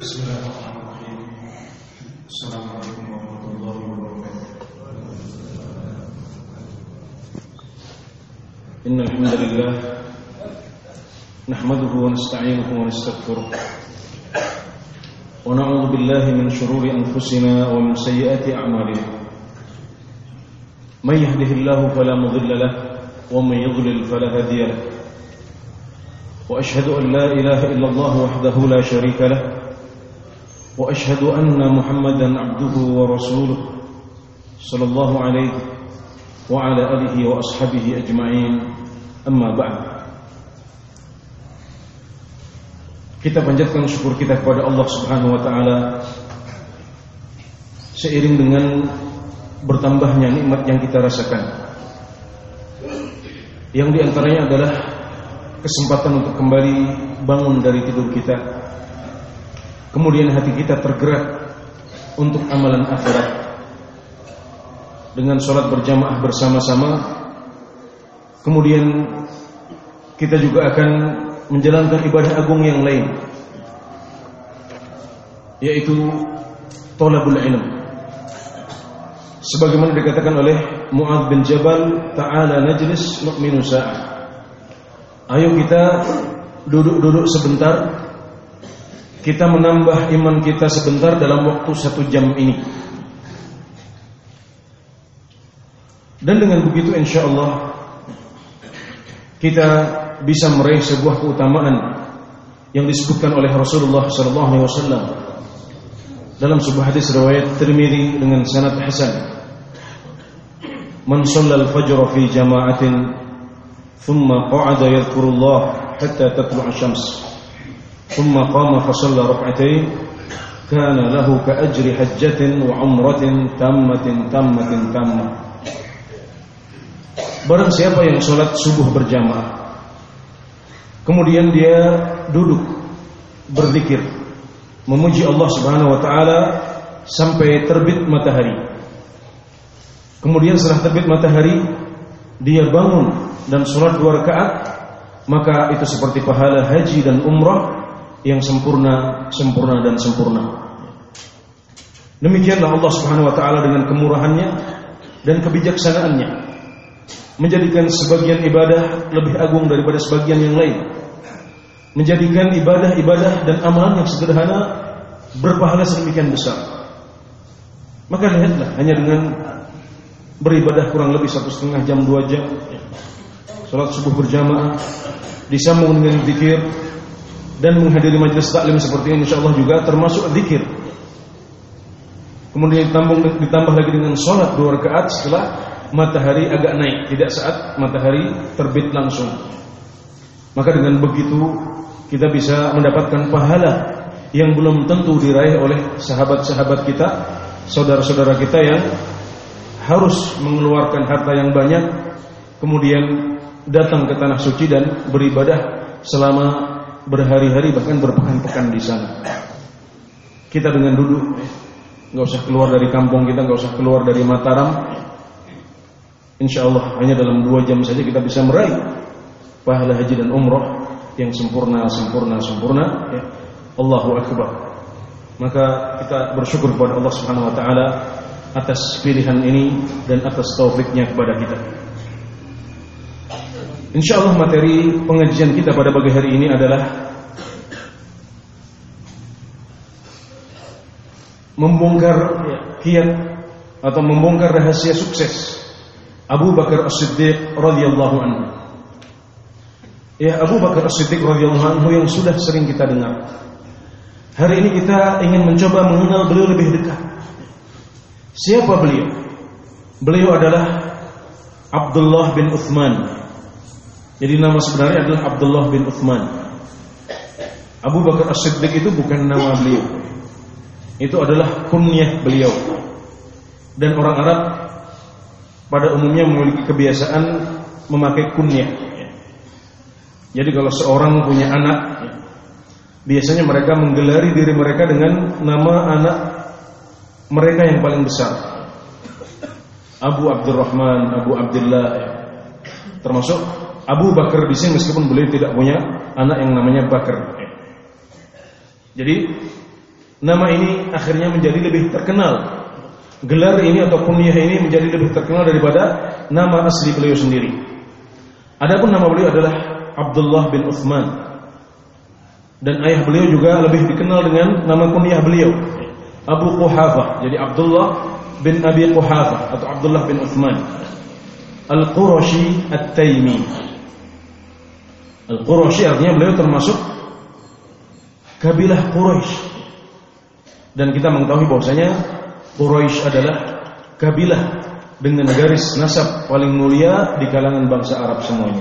Bismillahirrahmanirrahim. Assalamualaikum warahmatullahi wabarakatuh. Innal hamdalillah nahmaduhu wa nasta'inuhu wa nastaghfiruh. Wa na'udzu billahi min shururi anfusina wa min sayyiati a'malina. May yahdihillahu fala mudilla lahu wa may yudlil fala hadiya lahu. Wa ashhadu an la ilaha illallah wahdahu la sharika lahu. وأشهد أن محمدا عبده ورسوله صلى الله عليه وعلى آله وأصحابه أجمعين أما بعد. Kita panjatkan syukur kita kepada Allah Subhanahu wa taala seiring dengan bertambahnya nikmat yang kita rasakan. Yang di antaranya adalah kesempatan untuk kembali bangun dari tidur kita. Kemudian hati kita tergerak untuk amalan akhirat dengan sholat berjamaah bersama-sama. Kemudian kita juga akan menjalankan ibadah agung yang lain, yaitu thalabul ilm. Sebagaimana dikatakan oleh Mu'adz bin Jabal, ta'ala najlis nu'minu sa'ah. Ayo kita duduk-duduk sebentar, kita menambah iman kita sebentar dalam waktu 1 jam ini. Dan dengan begitu insyaallah kita bisa meraih sebuah keutamaan yang disebutkan oleh Rasulullah SAW dalam sebuah hadis riwayat Tirmidzi dengan sanad hasan. Man shallal fajr fi jama'atin thumma qa'ada yadhkurullah hatta tatlu'a asy-syams. ثم قام فصلى ركعتين كان له كأجر حجة وعمرة تامة. Barang siapa yang sholat subuh berjamaah, kemudian dia duduk berzikir, memuji Allah Subhanahu wa taala sampai terbit matahari. Kemudian setelah terbit matahari dia bangun dan sholat 2 rakaat, maka itu seperti pahala haji dan umrah yang sempurna. Demikianlah Allah Subhanahu wa taala dengan kemurahannya dan kebijaksanaannya menjadikan sebagian ibadah lebih agung daripada sebagian yang lain, menjadikan ibadah-ibadah dan amalan yang sederhana berpahala sedemikian besar. Maka lihatlah, hanya dengan beribadah kurang lebih 1,5 jam 2 jam, salat subuh berjamaah disambung dengan zikir dan menghadiri majelis taklim seperti ini, insyaallah juga termasuk zikir. Kemudian ditambah lagi dengan sholat 2 rakaat setelah matahari agak naik, tidak saat matahari terbit langsung. Maka dengan begitu kita bisa mendapatkan pahala yang belum tentu diraih oleh sahabat-sahabat kita, saudara-saudara kita yang harus mengeluarkan harta yang banyak, kemudian datang ke tanah suci dan beribadah selama berhari-hari bahkan berpekan-pekan di sana. Kita dengan duduk, nggak usah keluar dari kampung kita, nggak usah keluar dari Mataram, insyaallah hanya dalam 2 jam saja kita bisa meraih pahala haji dan umrah yang sempurna. Ya. Allahu akbar. Maka kita bersyukur kepada Allah Subhanahu wa taala atas pilihan ini dan atas taufiknya kepada kita. InsyaAllah materi pengajian kita pada pagi hari ini adalah membongkar kiat atau membongkar rahasia sukses Abu Bakar As-Siddiq radhiyallahu anhu. Ya, Abu Bakar As-Siddiq radhiyallahu anhu yang sudah sering kita dengar. Hari ini kita ingin mencoba mengenal beliau lebih dekat. Siapa beliau? Beliau adalah Abdullah bin Uthman. Jadi nama sebenarnya adalah Abdullah bin Uthman. Abu Bakar As-Siddiq itu bukan nama beliau, itu adalah kunyah beliau. Dan orang Arab pada umumnya memiliki kebiasaan memakai kunyah. Jadi kalau seorang punya anak, biasanya mereka menggelari diri mereka dengan nama anak mereka yang paling besar. Abu Abdurrahman, Abu Abdullah, termasuk Abu Bakar di sini meskipun beliau tidak punya anak yang namanya Bakar. Jadi nama ini akhirnya menjadi lebih terkenal. Gelar ini atau kunyah ini menjadi lebih terkenal daripada nama asli beliau sendiri. Adapun nama beliau adalah Abdullah bin Uthman. Dan ayah beliau juga lebih dikenal dengan nama kunyah beliau, Abu Quhafah. Jadi Abdullah bin Abi Quhafah atau Abdullah bin Uthman Al-Qurashi At-Taimi. Al-Qurashi artinya beliau termasuk kabilah Quraisy. Dan kita mengetahui bahwasanya Quraisy adalah kabilah dengan garis nasab paling mulia di kalangan bangsa Arab semuanya.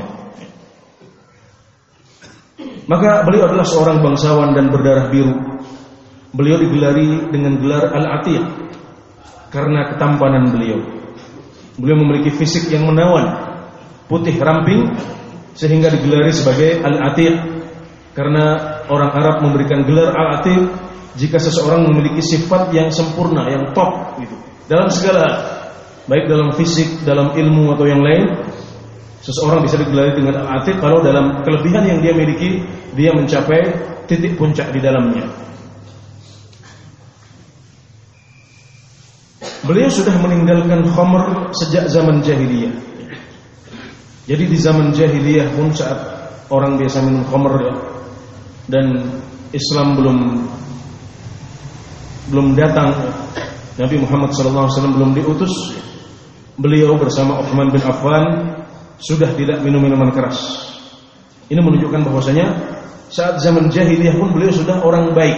Maka beliau adalah seorang bangsawan dan berdarah biru. Beliau digelari dengan gelar Al-Atiq karena ketampanan beliau. Beliau memiliki fisik yang menawan, putih ramping, sehingga digelari sebagai Al-Atiq. Karena orang Arab memberikan gelar Al-Atiq jika seseorang memiliki sifat yang sempurna, yang top gitu, dalam segala hal, baik dalam fisik, dalam ilmu atau yang lain. Seseorang bisa digelari dengan Al-Atiq kalau dalam kelebihan yang dia miliki, dia mencapai titik puncak di dalamnya. Beliau sudah meninggalkan khamr sejak zaman jahiliyah. Jadi di zaman jahiliyah pun saat orang biasa minum khamr dan Islam belum datang, Nabi Muhammad SAW belum diutus, beliau bersama Uthman bin Affan sudah tidak minum minuman keras. Ini menunjukkan bahwasanya saat zaman jahiliyah pun beliau sudah orang baik.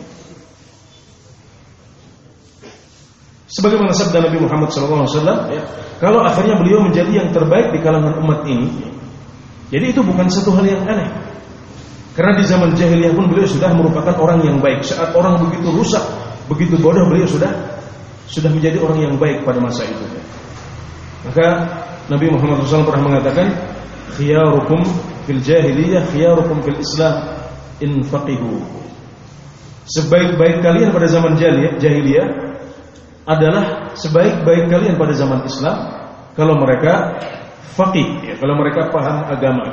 Sebagaimana sabda Nabi Muhammad SAW, kalau akhirnya beliau menjadi yang terbaik di kalangan umat ini, jadi itu bukan satu hal yang aneh. Karena di zaman jahiliyah pun beliau sudah merupakan orang yang baik. Saat orang begitu rusak, begitu bodoh, beliau sudah menjadi orang yang baik pada masa itu. Maka Nabi Muhammad SAW pernah mengatakan, khiyarukum fil jahiliyah khiyarukum fil Islam in faqihu. Sebaik-baik kalian pada zaman jahiliyah adalah sebaik-baik kalian pada zaman Islam kalau mereka faqih, kalau mereka paham agama.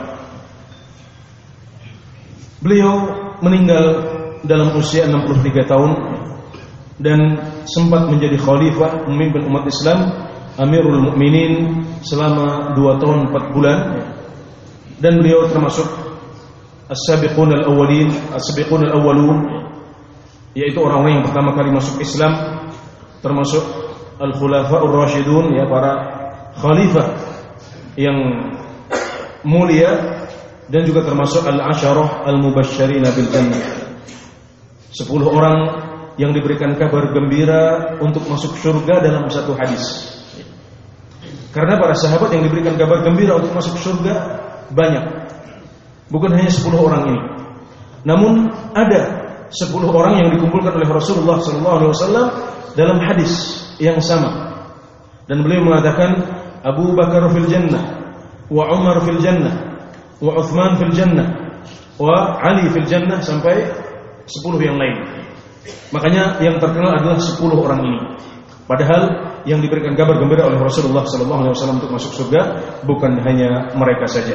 Beliau meninggal dalam usia 63 tahun dan sempat menjadi khalifah, memimpin umat Islam, Amirul Mukminin selama 2 tahun 4 bulan. Dan beliau termasuk as-sabiqun al-awwalun, yaitu orang-orang yang pertama kali masuk Islam, termasuk al-khulafa'ur rasyidun, ya, para khalifah yang mulia, dan juga termasuk al-asyarah al-mubasysyirina bil jannah, 10 orang yang diberikan kabar gembira untuk masuk surga dalam satu hadis. Karena para sahabat yang diberikan kabar gembira untuk masuk surga banyak, bukan hanya 10 orang ini, namun ada 10 orang yang dikumpulkan oleh Rasulullah SAW dalam hadis yang sama. Dan beliau mengatakan, Abu Bakar fil jannah, wa Umar fil jannah, wa Uthman fil jannah, wa Ali fil jannah, sampai 10 yang lain. Makanya yang terkenal adalah 10 orang ini. Padahal yang diberikan kabar gembira oleh Rasulullah SAW untuk masuk surga bukan hanya mereka saja.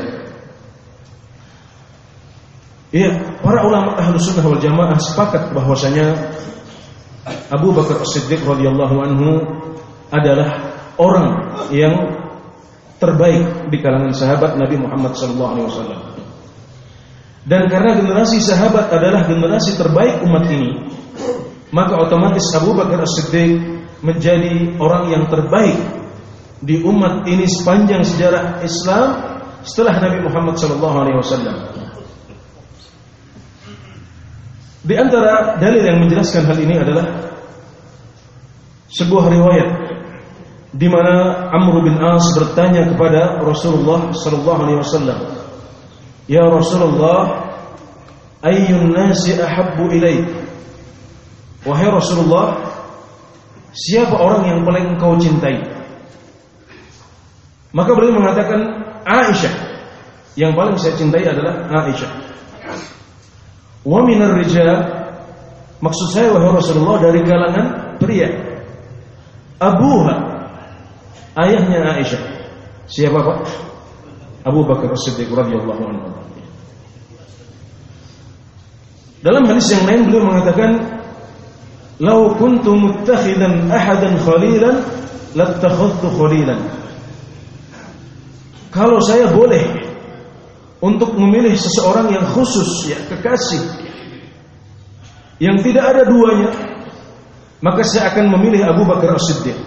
Iya, para ulama Ahlus Sunnah wal Jamaah sepakat bahwasanya Abu Bakar As-Siddiq radhiyallahu anhu adalah orang yang terbaik di kalangan sahabat Nabi Muhammad SAW. Dan karena generasi sahabat adalah generasi terbaik umat ini, maka otomatis Abu Bakar As-Siddiq menjadi orang yang terbaik di umat ini sepanjang sejarah Islam setelah Nabi Muhammad SAW. Di antara dalil yang menjelaskan hal ini adalah sebuah riwayat di mana Amr bin As bertanya kepada Rasulullah SAW, "Ya Rasulullah, ayyun nasi ahabbu ilaik?" Wahai Rasulullah, siapa orang yang paling engkau cintai? Maka beliau mengatakan, Aisyah. Yang paling saya cintai adalah Aisyah. Wa minar rijal, maksud saya wahai Rasulullah dari kalangan pria. Abuha, ayahnya Aisyah. Siapa Pak? Abu Bakar As-Siddiq radhiyallahu anhu. Dalam hadis yang lain beliau mengatakan, "Lau kuntu muttakhidan ahadan khalilan lattakhadtu khalilan." Kalau saya boleh untuk memilih seseorang yang khusus, ya, kekasih yang tidak ada duanya, maka saya akan memilih Abu Bakar As-Siddiq.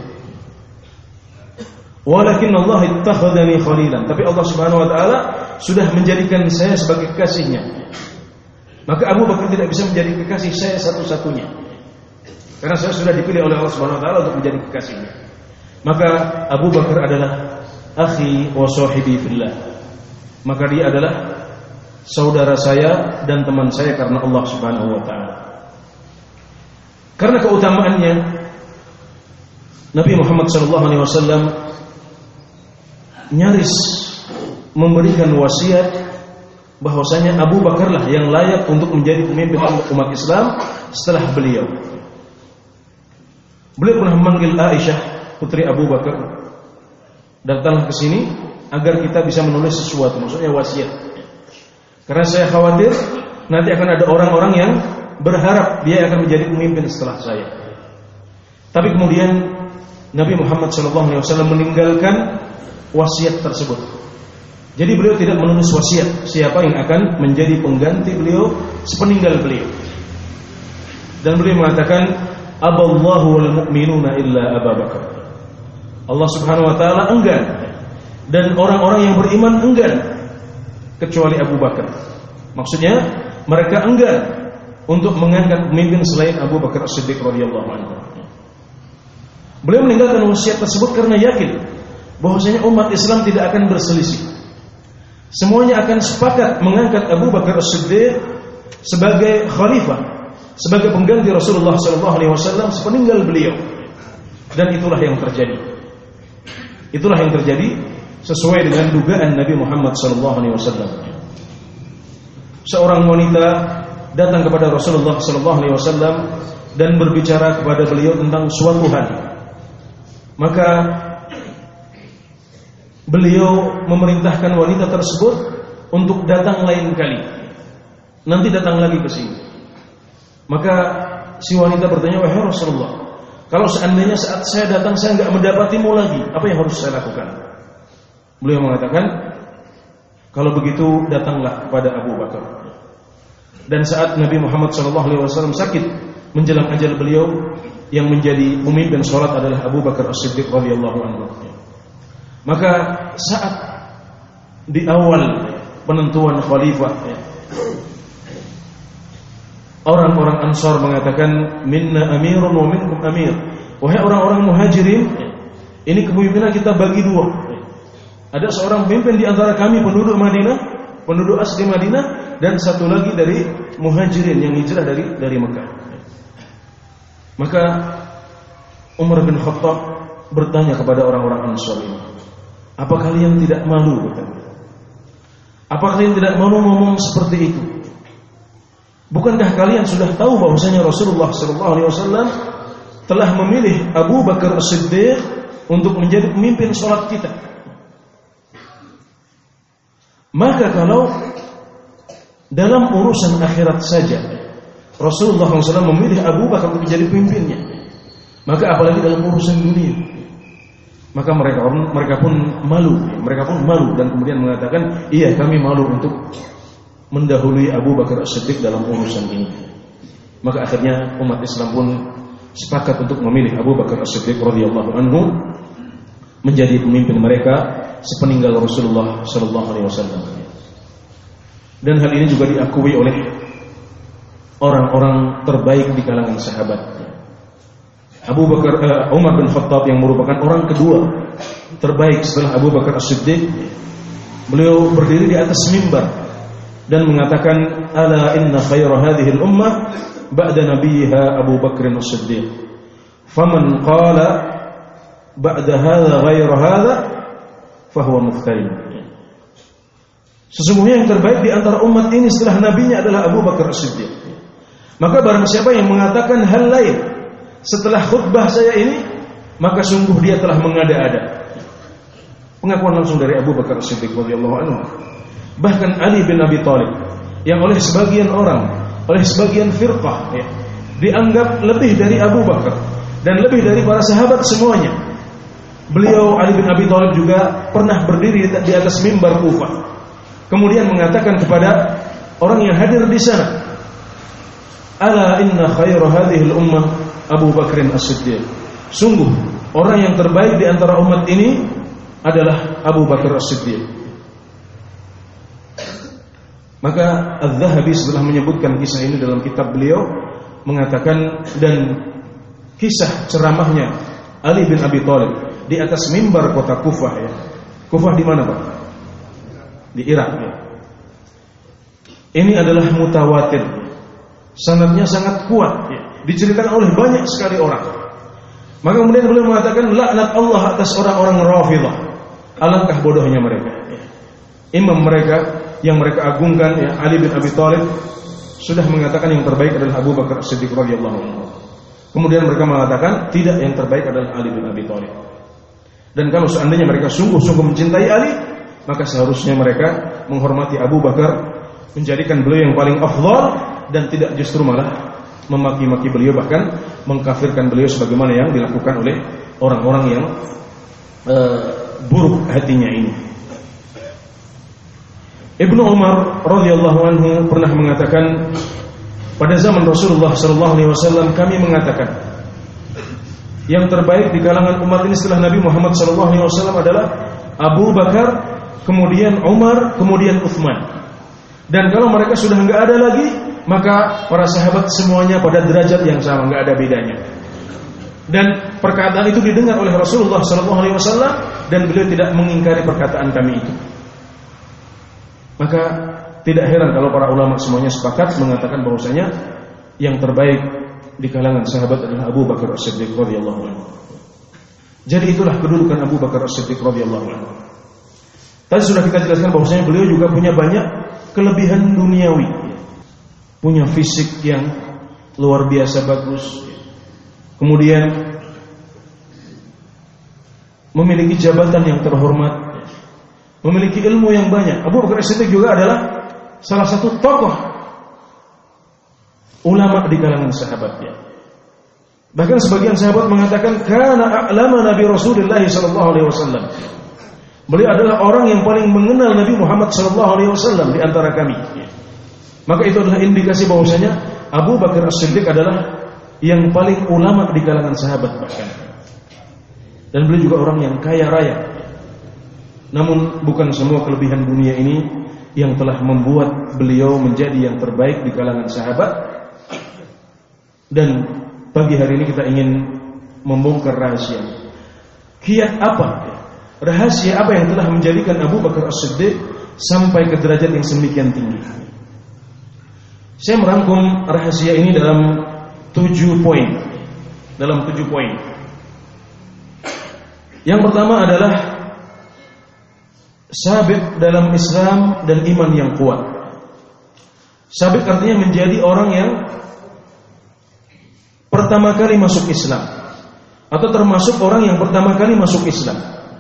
Walakin Allah ittakhadhani khalilan, tapi Allah Subhanahu wa taala sudah menjadikan saya sebagai kekasihnya. Maka Abu Bakar tidak bisa menjadi kekasih saya satu-satunya, karena saya sudah dipilih oleh Allah Subhanahu wa taala untuk menjadi kekasihnya. Maka Abu Bakar adalah akhi wa sahibi fillah. Maka dia adalah saudara saya dan teman saya karena Allah Subhanahu wa taala. Karena keutamaannya, Nabi Muhammad sallallahu alaihi wasallam nyaris memberikan wasiat bahwasanya Abu Bakarlah yang layak untuk menjadi pemimpin umat Islam setelah beliau. Beliau pernah memanggil Aisyah, putri Abu Bakar, datanglah ke sini agar kita bisa menulis sesuatu, maksudnya wasiat. Karena saya khawatir nanti akan ada orang-orang yang berharap dia akan menjadi pemimpin setelah saya. Tapi kemudian Nabi Muhammad SAW meninggalkan wasiat tersebut. Jadi beliau tidak menulis wasiat siapa yang akan menjadi pengganti beliau sepeninggal beliau. Dan beliau mengatakan, "Aballahu wal mu'minuna illa Abu Bakar." Allah Subhanahu wa taala enggan dan orang-orang yang beriman enggan kecuali Abu Bakar. Maksudnya mereka enggan untuk mengangkat pemimpin selain Abu Bakar As-Siddiq radhiyallahu anhu. Beliau meninggalkan wasiat tersebut karena yakin bahwasanya umat Islam tidak akan berselisih. Semuanya akan sepakat mengangkat Abu Bakar As-Siddiq sebagai khalifah, sebagai pengganti Rasulullah SAW sepeninggal beliau. Dan itulah yang terjadi. Itulah yang terjadi sesuai dengan dugaan Nabi Muhammad SAW. Seorang wanita datang kepada Rasulullah SAW dan berbicara kepada beliau tentang suatu hal. Maka beliau memerintahkan wanita tersebut untuk datang lain kali. Nanti datang lagi ke sini. Maka si wanita bertanya, "Wahai Rasulullah, kalau seandainya saat saya datang saya enggak mendapatimu lagi, apa yang harus saya lakukan?" Beliau mengatakan, "Kalau begitu datanglah kepada Abu Bakar." Dan saat Nabi Muhammad SAW sakit menjelang ajal beliau, yang menjadi pemimpin salat adalah Abu Bakar As-Siddiq radhiyallahu anhu. Maka saat di awal penentuan khalifah, orang-orang Ansar mengatakan, "Minna amirun wa minkum amir." Wahai orang-orang Muhajirin, ini kepemimpinan kita bagi dua. Ada seorang pemimpin di antara kami penduduk Madinah, penduduk asli Madinah, dan satu lagi dari Muhajirin yang hijrah dari Mekah. Maka Umar bin Khattab bertanya kepada orang-orang Ansar ini, "Apa kalian tidak malu?" "Apa kalian tidak malu ngomong seperti itu? Bukankah kalian sudah tahu bahwasanya Rasulullah SAW telah memilih Abu Bakar As-Siddiq untuk menjadi pemimpin salat kita? Maka kalau dalam urusan akhirat saja Rasulullah SAW memilih Abu Bakar untuk menjadi pemimpinnya, maka apalagi dalam urusan dunia." Maka mereka pun malu dan kemudian mengatakan, "Iya, kami malu untuk mendahului Abu Bakar As-Siddiq dalam urusan ini." Maka akhirnya umat Islam pun sepakat untuk memilih Abu Bakar As-Siddiq radhiyallahu anhu menjadi pemimpin mereka sepeninggal Rasulullah SAW. Dan hal ini juga diakui oleh orang-orang terbaik di kalangan sahabat. Umar bin Khattab yang merupakan orang kedua terbaik setelah Abu Bakar As-Siddiq, beliau berdiri di atas mimbar dan mengatakan, "Ala inna khaira hadhihi al-ummah ba'da nabiyha Abu Bakr As-Siddiq. Faman qala ba'da hadha ghaira hadha fahuwa muftari." Sesungguhnya yang terbaik di antara umat ini setelah nabinya adalah Abu Bakar As-Siddiq. Maka barang siapa yang mengatakan hal lain setelah khutbah saya ini, maka sungguh dia telah mengada-ada. Pengakuan langsung dari Abu Bakar As-Siddiq radhiyallahu anhu. Bahkan Ali bin Abi Thalib yang oleh sebagian orang, oleh sebagian firqah dianggap lebih dari Abu Bakar dan lebih dari para sahabat semuanya. Beliau Ali bin Abi Thalib juga pernah berdiri di atas mimbar Kufah, kemudian mengatakan kepada orang yang hadir di sana, "Ala inna khaira hadhihi al-ummah Abu Bakrin As-Siddiq." Sungguh orang yang terbaik di antara umat ini adalah Abu Bakar As-Siddiq. Maka Az-Zahabi setelah menyebutkan kisah ini dalam kitab beliau mengatakan, dan kisah ceramahnya Ali bin Abi Thalib di atas mimbar kota Kufah, ya. Kufah di mana, Pak? Di Irak, ya. Ini adalah mutawatir. Sanadnya sangat kuat, ya. Diceritakan oleh banyak sekali orang. Maka kemudian beliau mengatakan, laknat Allah atas orang-orang Rafidhah. Alangkah bodohnya mereka, ya. Imam mereka yang mereka agungkan, ya, Ali bin Abi Thalib, sudah mengatakan yang terbaik adalah Abu Bakar As-Siddiq radhiyallahu anhu. Kemudian mereka mengatakan tidak, yang terbaik adalah Ali bin Abi Thalib. Dan kalau seandainya mereka sungguh-sungguh mencintai Ali, maka seharusnya mereka menghormati Abu Bakar, menjadikan beliau yang paling afdal, dan tidak justru malah memaki-maki beliau, bahkan mengkafirkan beliau sebagaimana yang dilakukan oleh orang-orang yang buruk hatinya ini. Ibnu Umar radhiyallahu anhu pernah mengatakan, pada zaman Rasulullah sallallahu alaihi wasallam kami mengatakan, yang terbaik di kalangan umat ini setelah Nabi Muhammad sallallahu alaihi wasallam adalah Abu Bakar, kemudian Umar, kemudian Utsman. Dan kalau mereka sudah enggak ada lagi, maka para sahabat semuanya pada derajat yang sama, enggak ada bedanya. Dan perkataan itu didengar oleh Rasulullah sallallahu alaihi wasallam, dan beliau tidak mengingkari perkataan kami itu. Maka tidak heran kalau para ulama semuanya sepakat mengatakan bahwasanya yang terbaik di kalangan sahabat adalah Abu Bakar As-Siddiq radhiyallahu anhu. Jadi itulah kedudukan Abu Bakar As-Siddiq radhiyallahu anhu. Tadi sudah kita jelaskan bahwasanya beliau juga punya banyak kelebihan duniawi. Punya fisik yang luar biasa bagus. Kemudian memiliki jabatan yang terhormat, memiliki ilmu yang banyak. Abu Bakar As-Siddiq juga adalah salah satu tokoh ulama di kalangan sahabatnya. Bahkan sebagian sahabat mengatakan kana a'lama Nabi Rasulullah sallallahu alaihi wasallam. Beliau adalah orang yang paling mengenal Nabi Muhammad sallallahu alaihi wasallam di antara kami. Maka itu adalah indikasi bahwasanya Abu Bakar As-Siddiq adalah yang paling ulama di kalangan sahabat bahkan. Dan beliau juga orang yang kaya raya. Namun bukan semua kelebihan dunia ini yang telah membuat beliau menjadi yang terbaik di kalangan sahabat. Dan pagi hari ini kita ingin membongkar rahasia. Kiat apa? Rahasia apa yang telah menjadikan Abu Bakar As-Siddiq sampai ke derajat yang semikian tinggi? Saya merangkum rahasia ini dalam 7 poin. Dalam 7 poin. Yang pertama adalah sabit dalam Islam dan iman yang kuat. Sabit artinya menjadi orang yang pertama kali masuk Islam, atau termasuk orang yang pertama kali masuk Islam.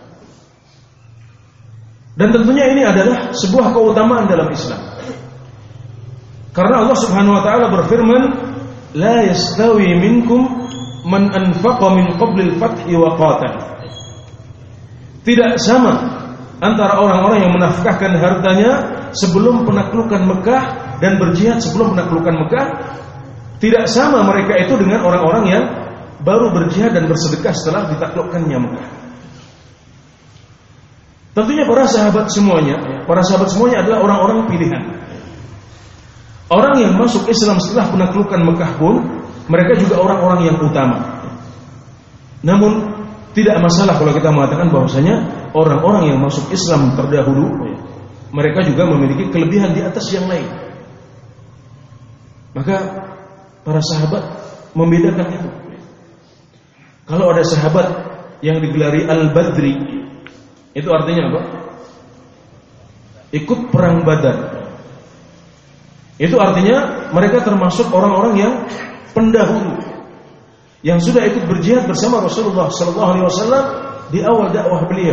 Dan tentunya ini adalah sebuah keutamaan dalam Islam. Karena Allah Subhanahu wa taala berfirman, "La yastawi minkum man anfaqa min qabli al-fathi wa qatal." Tidak sama antara orang-orang yang menafkahkan hartanya sebelum penaklukan Mekah dan berjihad sebelum penaklukan Mekah. Tidak sama mereka itu dengan orang-orang yang baru berjihad dan bersedekah setelah ditaklukkannya Mekah. Tentunya para sahabat semuanya adalah orang-orang pilihan. Orang yang masuk Islam setelah penaklukan Mekah pun mereka juga orang-orang yang utama. Namun tidak masalah kalau kita mengatakan bahwasanya orang-orang yang masuk Islam terdahulu mereka juga memiliki kelebihan di atas yang lain. Maka para sahabat membedakan itu. Kalau ada sahabat yang digelari Al-Badri, itu artinya apa? Ikut perang Badar. Itu artinya mereka termasuk orang-orang yang pendahulu, yang sudah ikut berjihad bersama Rasulullah sallallahu alaihi wasallam di awal dakwah beliau.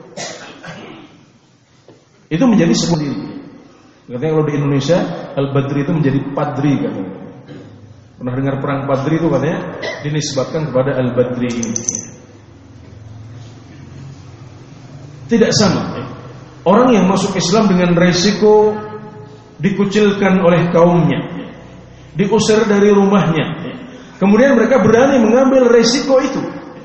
Itu menjadi sebuah diri. Katanya kalau di Indonesia Al-Badri itu menjadi padri katanya. Pernah dengar perang Badri itu katanya dinisbatkan kepada Al-Badri ini. Tidak sama. Orang yang masuk Islam dengan resiko dikucilkan oleh kaumnya, diusir dari rumahnya, kemudian mereka berani mengambil resiko itu.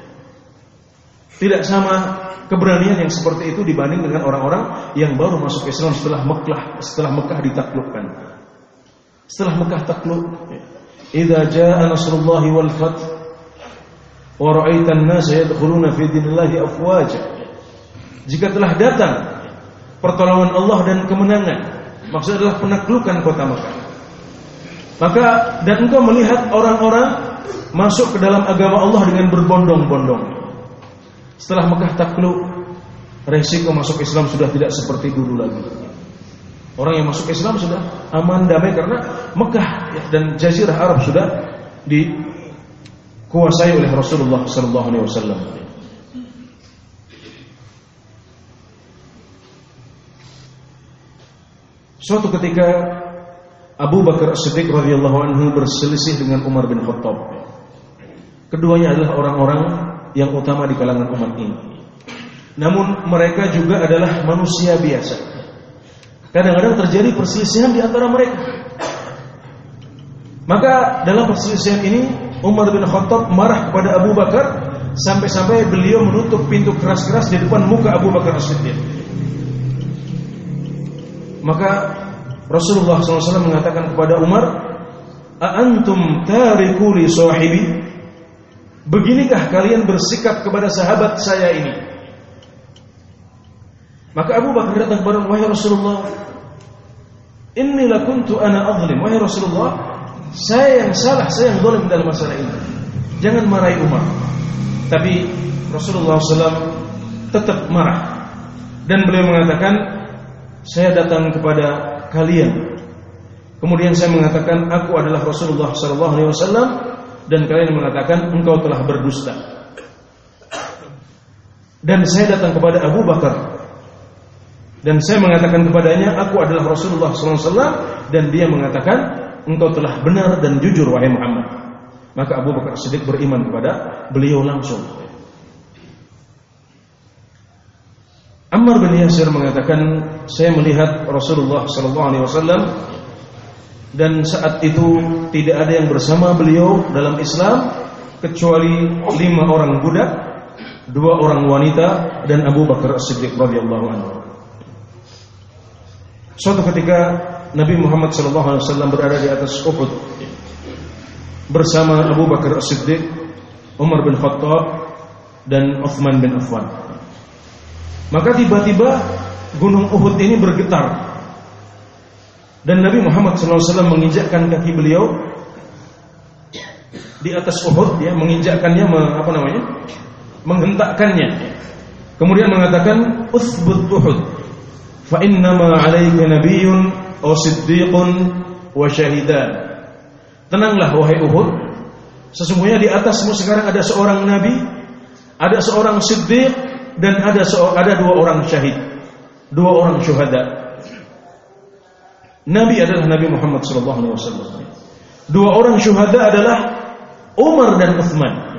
Tidak sama keberanian yang seperti itu dibanding dengan orang-orang yang baru masuk Islam setelah Mekah ditaklukkan. Setelah Mekah takluk, idza jaa nasrullahi wal fath wa ra'aitan nasa yadkhuluna fi dinillahi afwaja. Jika telah datang pertolongan Allah dan kemenangan, maksud adalah penaklukan kota Mekah, maka dan engkau melihat orang-orang masuk ke dalam agama Allah dengan berbondong-bondong. Setelah Mekah takluk, resiko masuk Islam sudah tidak seperti dulu lagi. Orang yang masuk Islam sudah aman damai karena Mekah dan Jazirah Arab sudah dikuasai oleh Rasulullah sallallahu alaihi wasallam. Suatu ketika Abu Bakar As-Siddiq radhiyallahu anhu berselisih dengan Umar bin Khattab. Keduanya adalah orang-orang yang utama di kalangan umat ini. Namun mereka juga adalah manusia biasa. Kadang-kadang terjadi perselisihan di antara mereka. Maka dalam perselisihan ini Umar bin Khattab marah kepada Abu Bakar sampai-sampai beliau menutup pintu keras-keras di depan muka Abu Bakar As-Siddiq. Maka Rasulullah SAW mengatakan kepada Umar, "A'antum tariku li sahibi?" Beginikah kalian bersikap kepada sahabat saya ini? Maka Abu Bakar datang kepada Wahai Rasulullah, inni lakuntu ana azlim. Wahai Rasulullah, saya yang salah, saya yang zalim dalam masalah ini. Jangan marahi Umar. Tapi Rasulullah SAW tetap marah. Dan beliau mengatakan, saya datang kepada kalian, kemudian saya mengatakan aku adalah Rasulullah SAW, dan kalian mengatakan engkau telah berdusta. Dan saya datang kepada Abu Bakar, dan saya mengatakan kepadanya aku adalah Rasulullah SAW, dan dia mengatakan engkau telah benar dan jujur wahai Muhammad. Maka Abu Bakar Siddiq beriman kepada beliau langsung. Ammar bin Yasir mengatakan, saya melihat Rasulullah SAW, dan saat itu tidak ada yang bersama beliau dalam Islam kecuali 5 orang budak, 2 orang wanita, dan Abu Bakar As-Siddiq radhiyallahu anhu. Suatu ketika Nabi Muhammad SAW berada di atas Uhud bersama Abu Bakar As-Siddiq, Umar bin Khattab, dan Uthman bin Affan. Maka tiba-tiba gunung Uhud ini bergetar, dan Nabi Muhammad SAW menginjakkan kaki beliau di atas Uhud, ya, menginjakkannya, menghentakkannya. Kemudian mengatakan, "Uthbut Uhud, fa innama 'alaika nabiyyun wa siddiqun wa syahidan." Tenanglah wahai Uhud, sesungguhnya di atasmu sekarang ada seorang nabi, ada seorang siddiq, dan ada 2 orang syahid, 2 orang syuhada. Nabi adalah Nabi Muhammad SAW. 2 orang syuhada adalah Umar dan Uthman.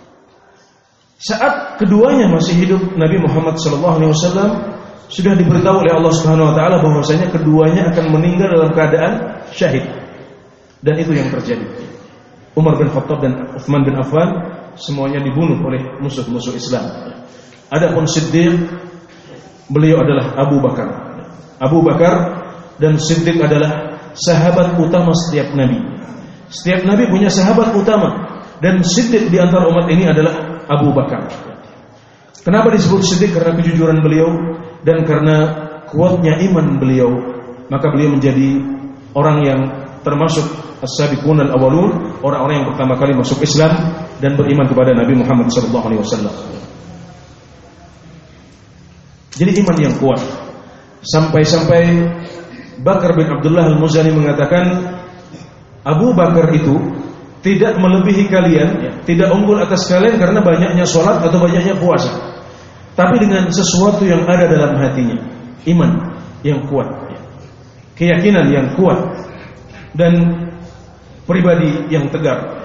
Saat keduanya masih hidup, Nabi Muhammad SAW sudah diberitahu oleh Allah Subhanahu Wa Taala bahwasanya keduanya akan meninggal dalam keadaan syahid, dan itu yang terjadi. Umar bin Khattab dan Uthman bin Affan semuanya dibunuh oleh musuh-musuh Islam. Adapun Siddiq, beliau adalah Abu Bakar. Abu Bakar dan Siddiq adalah sahabat utama setiap nabi. Setiap nabi punya sahabat utama, dan Siddiq di antara umat ini adalah Abu Bakar. Kenapa disebut Siddiq? Karena kejujuran beliau dan karena kuatnya iman beliau. Maka beliau menjadi orang yang termasuk as-sabiqun al-awwalun, orang-orang yang pertama kali masuk Islam dan beriman kepada Nabi Muhammad SAW. Jadi iman yang kuat. Sampai-sampai Bakar bin Abdullah Al-Muzani mengatakan, Abu Bakar itu tidak melebihi kalian, tidak unggul atas kalian karena banyaknya sholat atau banyaknya puasa, tapi dengan sesuatu yang ada dalam hatinya, iman yang kuat, keyakinan yang kuat. Dan pribadi yang tegar.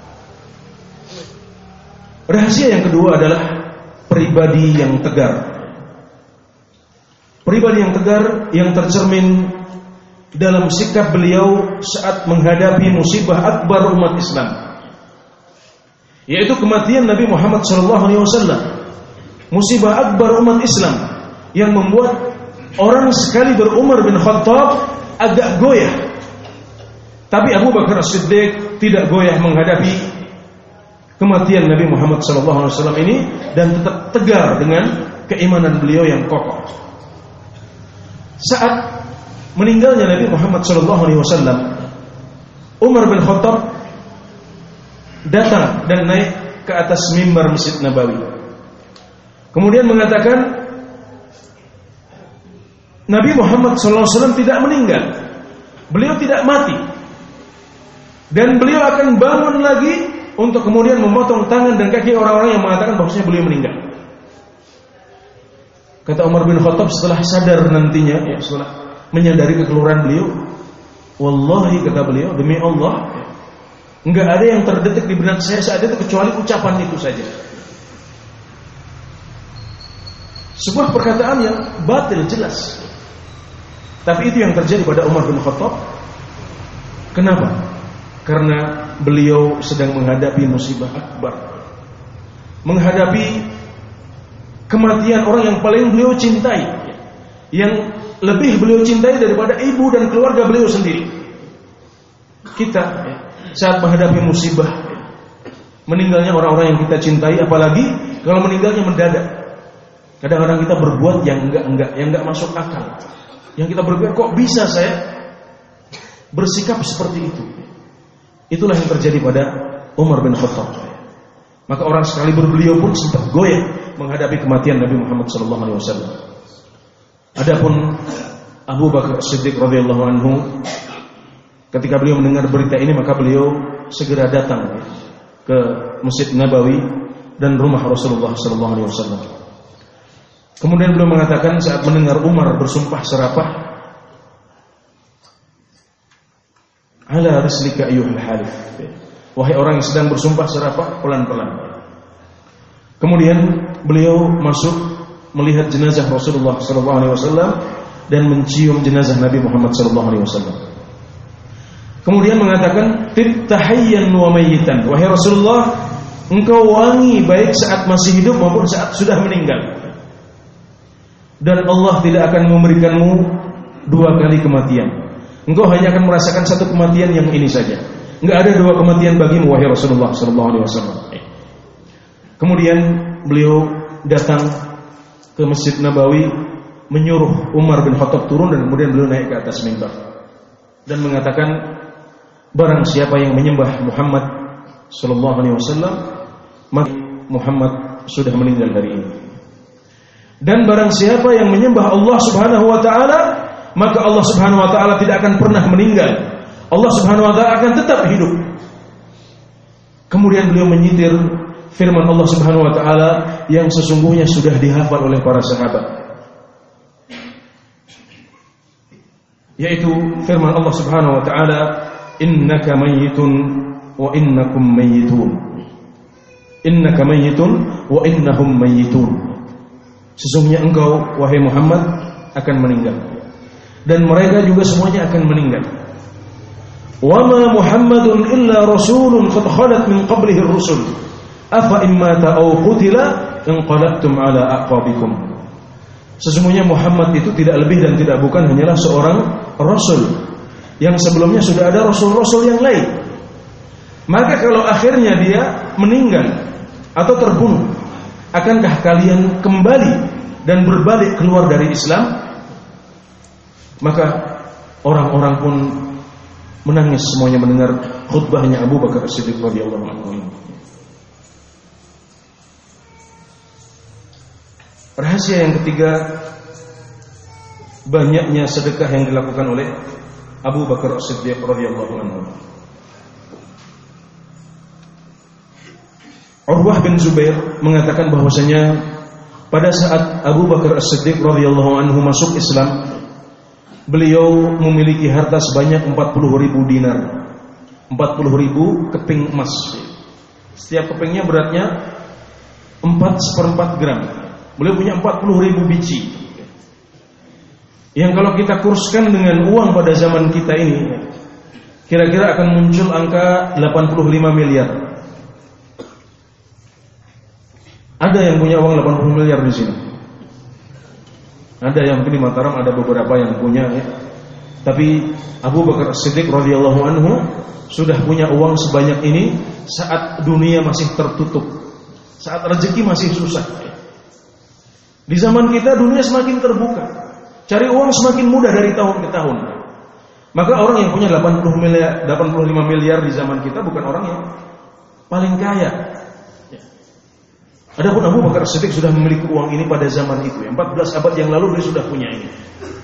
Rahasia yang kedua adalah pribadi yang tegar. Pribadi yang tegar yang tercermin dalam sikap beliau saat menghadapi musibah akbar umat Islam, yaitu kematian Nabi Muhammad SAW. Musibah akbar umat Islam yang membuat orang sekali Umar bin Khattab agak goyah. Tapi Abu Bakar As-Siddiq tidak goyah menghadapi kematian Nabi Muhammad SAW ini dan tetap tegar dengan keimanan beliau yang kokoh. Saat meninggalnya Nabi Muhammad SAW, Umar bin Khattab datang dan naik ke atas mimbar Masjid Nabawi. Kemudian mengatakan Nabi Muhammad SAW tidak meninggal, beliau tidak mati, dan beliau akan bangun lagi untuk kemudian memotong tangan dan kaki orang-orang yang mengatakan bahwasanya beliau meninggal. Kata Umar bin Khattab setelah sadar nantinya, setelah menyadari kekeluaran beliau, wallahi kata beliau, demi Allah, enggak ada yang terdetik di benak saya saat itu kecuali ucapan itu saja. Sebuah perkataan yang batil jelas. Tapi itu yang terjadi pada Umar bin Khattab. Kenapa? Karena beliau sedang menghadapi musibah akbar, menghadapi kematian orang yang paling beliau cintai, yang lebih beliau cintai daripada ibu dan keluarga beliau sendiri. Kita saat menghadapi musibah, meninggalnya orang-orang yang kita cintai, apalagi kalau meninggalnya mendadak. Kadang-kadang kita berbuat yang enggak masuk akal. Yang kita berpikir, kok bisa saya bersikap seperti itu? Itulah yang terjadi pada Umar bin Khattab. Maka orang sekali beliau pun sempat goyah menghadapi kematian Nabi Muhammad SAW. Adapun Abu Bakar Siddiq radhiyallahu anhu, ketika beliau mendengar berita ini, maka beliau segera datang ke Masjid Nabawi dan rumah Rasulullah SAW. Kemudian beliau mengatakan saat mendengar Umar bersumpah serapah, ala rislika ayyuhal halif, wahai orang yang sedang bersumpah serapah, pelan-pelan. Kemudian beliau masuk melihat jenazah Rasulullah SAW dan mencium jenazah Nabi Muhammad SAW. Kemudian mengatakan, tibtahayyan wa mayyitan, wahai Rasulullah, engkau wangi baik saat masih hidup maupun saat sudah meninggal. Dan Allah tidak akan memberikanmu dua kali kematian. Engkau hanya akan merasakan satu kematian yang ini saja. Enggak ada dua kematian bagimu, wahai Rasulullah SAW. Kemudian beliau datang ke Masjid Nabawi, menyuruh Umar bin Khattab turun, dan kemudian beliau naik ke atas mimbar dan mengatakan, barang siapa yang menyembah Muhammad SAW, maka Muhammad sudah meninggal hari ini. Dan barang siapa yang menyembah Allah Subhanahu wa taala, maka Allah Subhanahu wa taala tidak akan pernah meninggal. Allah Subhanahu wa taala akan tetap hidup. Kemudian beliau menyitir firman Allah Subhanahu wa taala yang sesungguhnya sudah dihafal oleh para sahabat, yaitu firman Allah Subhanahu wa taala, innaka mayyitun wa innakum mayyitun. Innaka mayyitun wa innahum mayyitun. Sesungguhnya engkau, wahai Muhammad, akan meninggal, dan mereka juga semuanya akan meninggal. Wa ma Muhammadun illa rasulun qad khalat min qablihi ar-rusul afa imma aw qutila inqalabtum ala aqabikum. Sesungguhnya Muhammad itu tidak lebih dan tidak bukan hanyalah seorang rasul yang sebelumnya sudah ada rasul-rasul yang lain. Maka kalau akhirnya dia meninggal atau terbunuh, akankah kalian kembali dan berbalik keluar dari Islam? Maka orang-orang pun menangis semuanya mendengar khutbahnya Abu Bakar As-Siddiq radhiyallahu anhu. Rahasia yang ketiga, banyaknya sedekah yang dilakukan oleh Abu Bakar As-Siddiq radhiyallahu anhu. Urwah bin Zubair mengatakan bahwasanya pada saat Abu Bakar As-Siddiq radhiyallahu anhu masuk Islam, beliau memiliki harta sebanyak 40.000 dinar, 40.000 keping emas. Setiap kepingnya beratnya 4/4 gram. Beliau punya 40.000 biji. Yang kalau kita kurskan dengan uang pada zaman kita ini, kira-kira akan muncul angka 85 miliar. Ada yang punya uang 80 miliar di sini. Ada yang mungkin di Mataram ada beberapa yang punya ya. Tapi Abu Bakar As-Siddiq radhiyallahu anhu sudah punya uang sebanyak ini saat dunia masih tertutup, saat rezeki masih susah. Di zaman kita dunia semakin terbuka, cari uang semakin mudah dari tahun ke tahun. Maka orang yang punya 85 miliar di zaman kita bukan orang yang paling kaya. Adapun Abu Bakar As-Siddiq sudah memiliki uang ini pada zaman itu, 14 abad yang lalu dia sudah punya ini.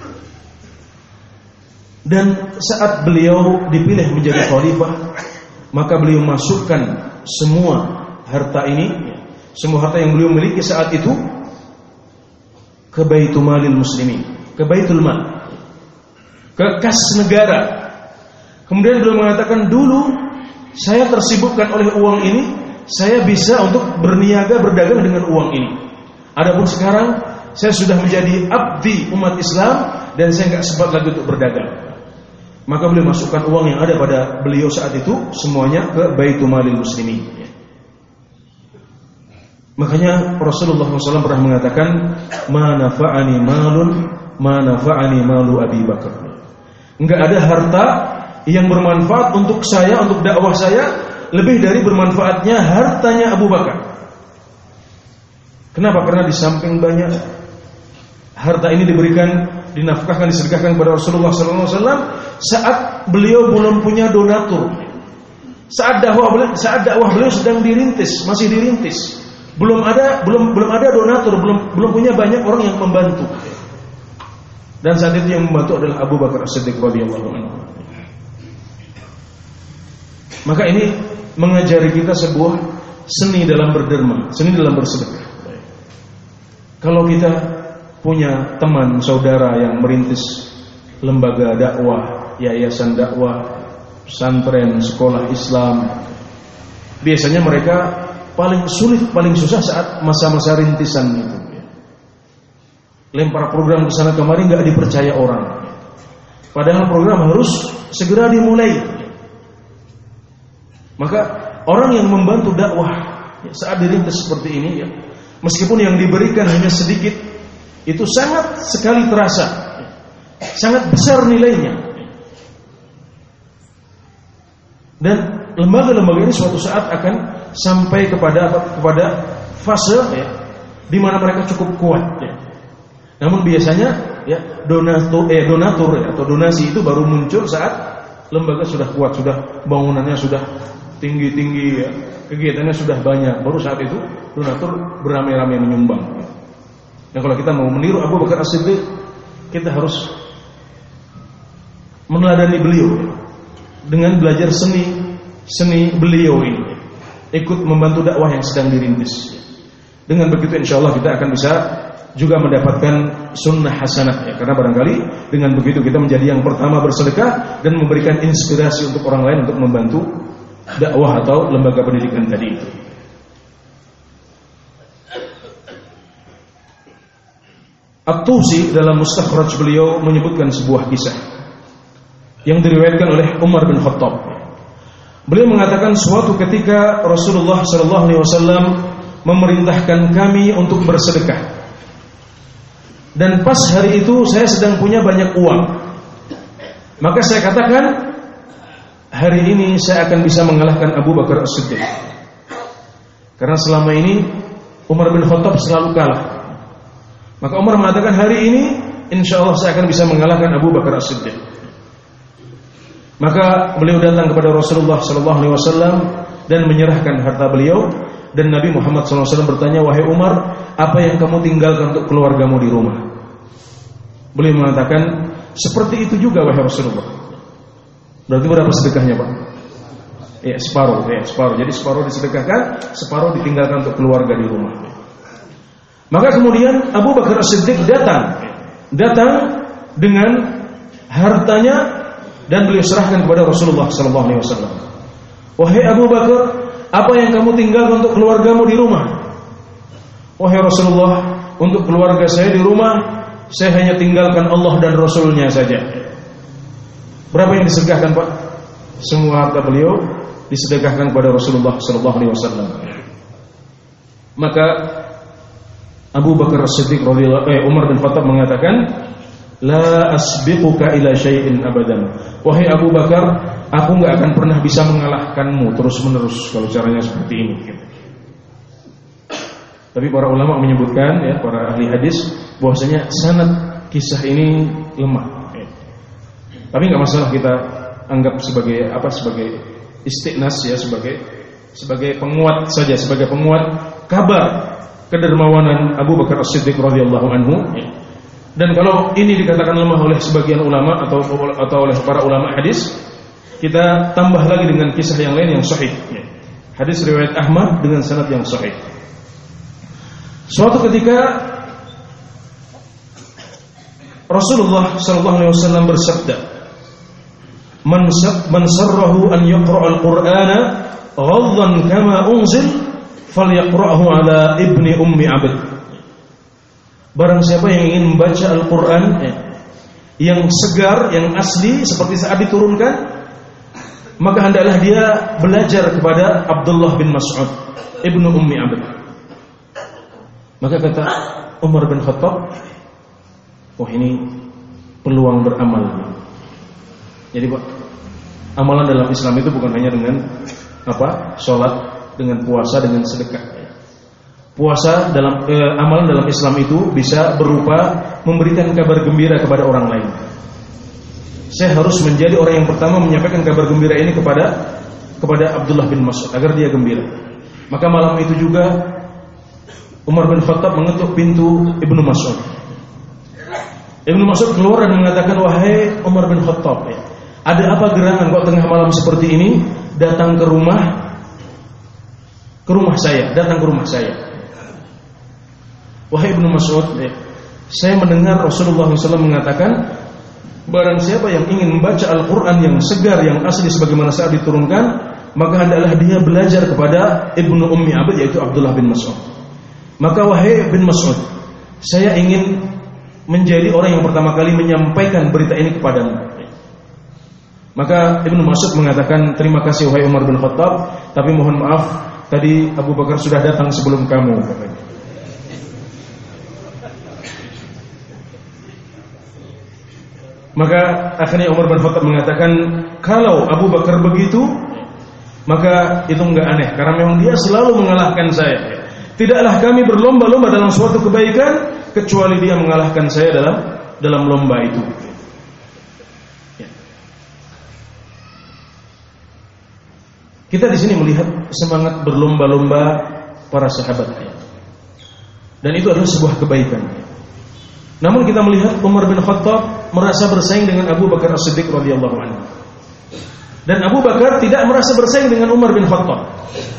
Dan saat beliau dipilih menjadi khalifah, maka beliau masukkan semua harta ini, semua harta yang beliau miliki saat itu ke Baitul Malil Muslimin, ke Baitul Mal, ke kas negara. Kemudian beliau mengatakan, dulu saya tersibukkan oleh uang ini, saya bisa untuk berniaga berdagang dengan uang ini. Adapun sekarang saya sudah menjadi abdi umat Islam dan saya enggak sempat lagi untuk berdagang. Maka beliau masukkan uang yang ada pada beliau saat itu semuanya ke Baitul Malil Muslimin. Makanya Rasulullah SAW pernah mengatakan, ma nafa'ani malu Abi Bakar. Enggak ada harta yang bermanfaat untuk saya, untuk dakwah saya, lebih dari bermanfaatnya hartanya Abu Bakar. Kenapa? Karena di samping banyak harta ini diberikan, dinafkahkan, disedekahkan kepada Rasulullah SAW saat beliau belum punya donatur. Saat dakwah beliau sedang dirintis, masih dirintis. Belum ada donatur, belum punya banyak orang yang membantu. Dan saat itu yang membantu adalah Abu Bakar As-Siddiq radhiyallahu anhu. Maka ini mengajari kita sebuah seni dalam berderma, seni dalam bersedekah. Kalau kita punya teman saudara yang merintis lembaga dakwah, yayasan dakwah, pesantren, sekolah Islam, biasanya mereka paling sulit, paling susah saat masa-masa rintisan itu. Lempar program ke sana kemari nggak dipercaya orang. Padahal program harus segera dimulai. Maka orang yang membantu dakwah saat dirintis seperti ini, ya, meskipun yang diberikan hanya sedikit, itu sangat sekali terasa, sangat besar nilainya. Dan lembaga-lembaga ini suatu saat akan sampai kepada fase ya, di mana mereka cukup kuat. Ya. Namun biasanya ya, donatur ya, atau donasi itu baru muncul saat lembaga sudah kuat, sudah bangunannya sudah tinggi-tinggi, ya, kegiatannya sudah banyak. Baru saat itu donatur beramai-ramai menyumbang. Dan kalau kita mau meniru Abu Bakar As-Siddiq, kita harus meneladani beliau dengan belajar seni beliau ini, ikut membantu dakwah yang sedang dirintis. Dengan begitu insya Allah kita akan bisa juga mendapatkan sunnah hasanah ya. Karena barangkali dengan begitu kita menjadi yang pertama bersedekah dan memberikan inspirasi untuk orang lain untuk membantu dakwah atau lembaga pendidikan tadi itu. At-Tusi dalam mustakhraj beliau menyebutkan sebuah kisah yang diriwayatkan oleh Umar bin Khattab. Beliau mengatakan suatu ketika Rasulullah SAW memerintahkan kami untuk bersedekah. Dan pas hari itu saya sedang punya banyak uang. Maka saya katakan, hari ini saya akan bisa mengalahkan Abu Bakar As-Siddiq. Karena selama ini Umar bin Khattab selalu kalah. Maka Umar mengatakan, hari ini insya Allah saya akan bisa mengalahkan Abu Bakar As-Siddiq. Maka beliau datang kepada Rasulullah SAW dan menyerahkan harta beliau. Dan Nabi Muhammad SAW bertanya, wahai Umar, apa yang kamu tinggalkan untuk keluargamu di rumah? Beliau mengatakan, seperti itu juga wahai Rasulullah. Berarti berapa sedekahnya Pak? Ya separuh. Jadi separuh disedekahkan, separuh ditinggalkan untuk keluarga di rumah. Maka kemudian Abu Bakar As-Siddiq datang dengan hartanya dan beliau serahkan kepada Rasulullah SAW. Wahai Abu Bakar, apa yang kamu tinggalkan untuk keluargamu di rumah? Wahai Rasulullah, untuk keluarga saya di rumah, saya hanya tinggalkan Allah dan Rasulnya saja. Berapa yang disedekahkan, Pak? Semua harta beliau disedekahkan kepada Rasulullah SAW. Maka Abu Bakar As-Siddiq Umar bin Khattab mengatakan, la asbiquka ila syai'in abadan. Wahai Abu Bakar, aku enggak akan pernah bisa mengalahkanmu terus-menerus kalau caranya seperti ini. Tapi para ulama menyebutkan, ya, para ahli hadis, bahwasanya sanad kisah ini lemah. Tapi enggak masalah kita anggap sebagai sebagai istiqnas, ya, sebagai penguat saja, sebagai penguat kabar kedermawanan Abu Bakar As-Siddiq radhiyallahu anhu. Dan kalau ini dikatakan lemah oleh sebagian ulama atau oleh para ulama hadis, kita tambah lagi dengan kisah yang lain yang sahih. Hadis riwayat Ahmad dengan sanad yang sahih. Suatu ketika Rasulullah SAW bersabda, "Man sarrahu an yaqra' al-Qur'ana ghaddan kama unzil, falyaqra'hu ala ibni ummi 'abd." Barang siapa yang ingin membaca Al-Quran yang segar, yang asli seperti saat diturunkan, maka hendaklah dia belajar kepada Abdullah bin Mas'ud ibnu Ummi Abd. Maka kata Umar bin Khattab, wah, ini peluang beramal. Jadi Pak, amalan dalam Islam itu bukan hanya dengan sholat, dengan puasa, dengan sedekah. Puasa amalan dalam Islam itu bisa berupa memberikan kabar gembira kepada orang lain. Saya harus menjadi orang yang pertama menyampaikan kabar gembira ini kepada Abdullah bin Mas'ud agar dia gembira. Maka malam itu juga Umar bin Khattab mengetuk pintu Ibnu Mas'ud. Ibnu Mas'ud keluar dan mengatakan, wahai Umar bin Khattab, ada apa gerangan kok tengah malam seperti ini datang ke rumah saya, datang ke rumah saya. Wahai Ibnu Mas'ud, saya mendengar Rasulullah SAW mengatakan, barang siapa yang ingin membaca Al-Quran yang segar, yang asli sebagaimana saat diturunkan, maka hendaklah dia belajar kepada Ibnu Ummi Abd, yaitu Abdullah bin Mas'ud. Maka wahai bin Mas'ud, saya ingin menjadi orang yang pertama kali menyampaikan berita ini kepadamu. Maka Ibnu Mas'ud mengatakan, terima kasih wahai Umar bin Khattab, tapi mohon maaf, tadi Abu Bakar sudah datang sebelum kamu. Maka akhirnya Umar bin Khattab mengatakan, kalau Abu Bakar begitu, maka itu enggak aneh, karena memang dia selalu mengalahkan saya. Tidaklah kami berlomba-lomba dalam suatu kebaikan kecuali dia mengalahkan saya dalam lomba itu. Kita di sini melihat semangat berlomba-lomba para sahabat, dan itu adalah sebuah kebaikan. Namun kita melihat Umar bin Khattab merasa bersaing dengan Abu Bakar As-Siddiq radhiyallahu anhu. Dan Abu Bakar tidak merasa bersaing dengan Umar bin Khattab.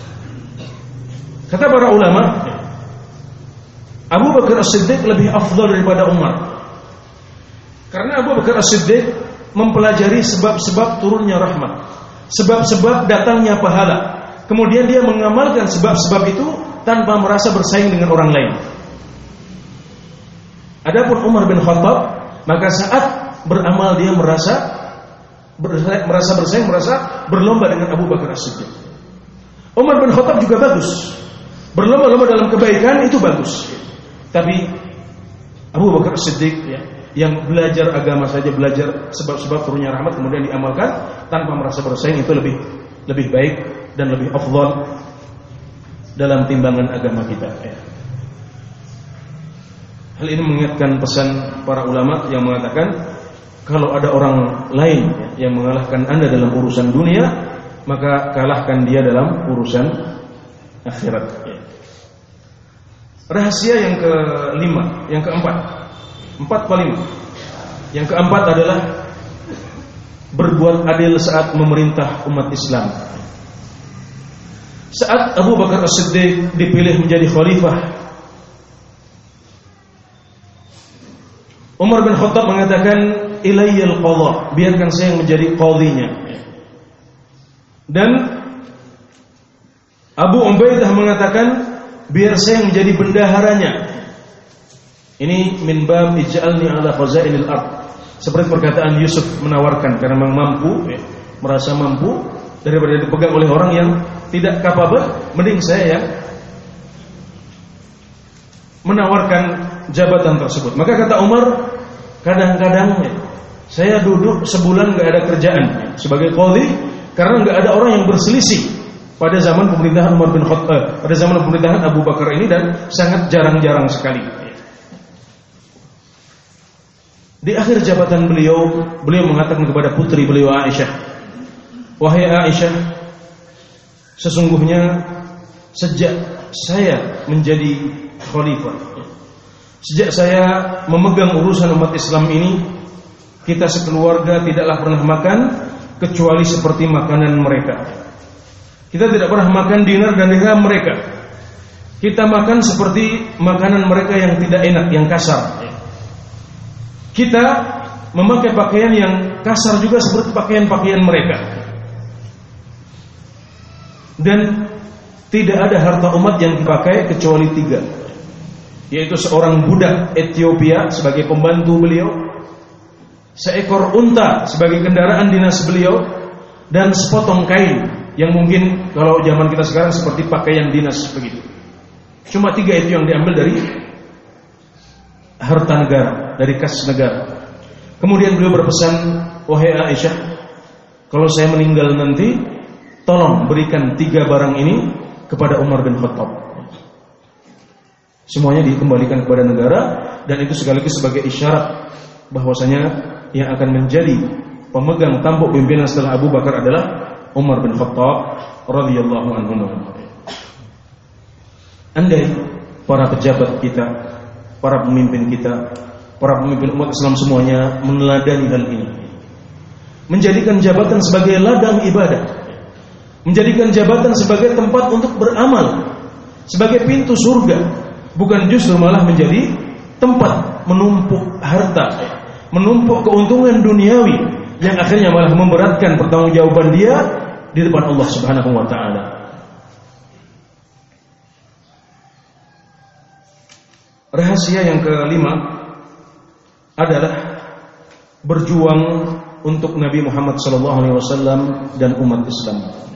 Kata para ulama, Abu Bakar As-Siddiq lebih afdal daripada Umar. Karena Abu Bakar As-Siddiq mempelajari sebab-sebab turunnya rahmat, sebab-sebab datangnya pahala. Kemudian dia mengamalkan sebab-sebab itu tanpa merasa bersaing dengan orang lain. Adapun Umar bin Khattab, maka saat beramal dia merasa bersaing, merasa berlomba dengan Abu Bakar As-Siddiq. Umar bin Khattab juga bagus, berlomba-lomba dalam kebaikan itu bagus. Tapi Abu Bakar As-Siddiq, yang belajar agama saja, belajar sebab-sebab turunnya rahmat kemudian diamalkan tanpa merasa bersaing, itu lebih baik dan lebih afdal dalam timbangan agama kita. Hal ini mengingatkan pesan para ulama yang mengatakan, kalau ada orang lain yang mengalahkan Anda dalam urusan dunia, maka kalahkan dia dalam urusan akhirat. Rahasia yang keempat. 4 Yang keempat adalah berbuat adil saat memerintah umat Islam. Saat Abu Bakar As-Siddiq dipilih menjadi khalifah, Umar bin Khattab mengatakan, ilayyal qadha, biarkan saya yang menjadi qadhinya. Dan Abu Ubaidah mengatakan, biar saya yang menjadi bendaharanya. Ini min bab ij'alni ala khazainil ard. Seperti perkataan Yusuf menawarkan karena memang mampu, merasa mampu, daripada dipegang oleh orang yang tidak capable, mending saya yang menawarkan jabatan tersebut. Maka kata Umar, kadang-kadang saya duduk sebulan gak ada kerjaan sebagai qadhi karena gak ada orang yang berselisih pada zaman pemerintahan Umar bin Khattab, pada zaman pemerintahan Abu Bakar ini, dan sangat jarang-jarang sekali. Di akhir jabatan beliau mengatakan kepada putri beliau Aisyah, wahai Aisyah, sesungguhnya sejak saya menjadi khalifah, sejak saya memegang urusan umat Islam ini, kita sekeluarga tidaklah pernah makan kecuali seperti makanan mereka. Kita tidak pernah makan dinar dan dirham mereka. Kita makan seperti makanan mereka yang tidak enak, yang kasar. Kita memakai pakaian yang kasar juga seperti pakaian-pakaian mereka. Dan tidak ada harta umat yang dipakai kecuali 3, yaitu seorang budak Ethiopia sebagai pembantu beliau, seekor unta sebagai kendaraan dinas beliau, dan sepotong kain yang mungkin kalau zaman kita sekarang seperti pakaian dinas begitu. Cuma 3 itu yang diambil dari harta negara, dari kas negara. Kemudian beliau berpesan, wahai Aisyah, kalau saya meninggal nanti, tolong berikan 3 barang ini kepada Umar bin Khattab. Semuanya dikembalikan kepada negara, dan itu sekaligus sebagai isyarat bahwasanya yang akan menjadi pemegang tampuk pimpinan setelah Abu Bakar adalah Umar bin Khattab radhiyallahu anhu. Andai para pejabat kita, para pemimpin kita, para pemimpin umat Islam semuanya meneladani hal ini, menjadikan jabatan sebagai ladang ibadah, menjadikan jabatan sebagai tempat untuk beramal, sebagai pintu surga, bukan justru malah menjadi tempat menumpuk harta, menumpuk keuntungan duniawi yang akhirnya malah memberatkan pertanggungjawaban dia di depan Allah Subhanahu wa taala. Rahasia yang kelima adalah berjuang untuk Nabi Muhammad SAW dan umat Islam.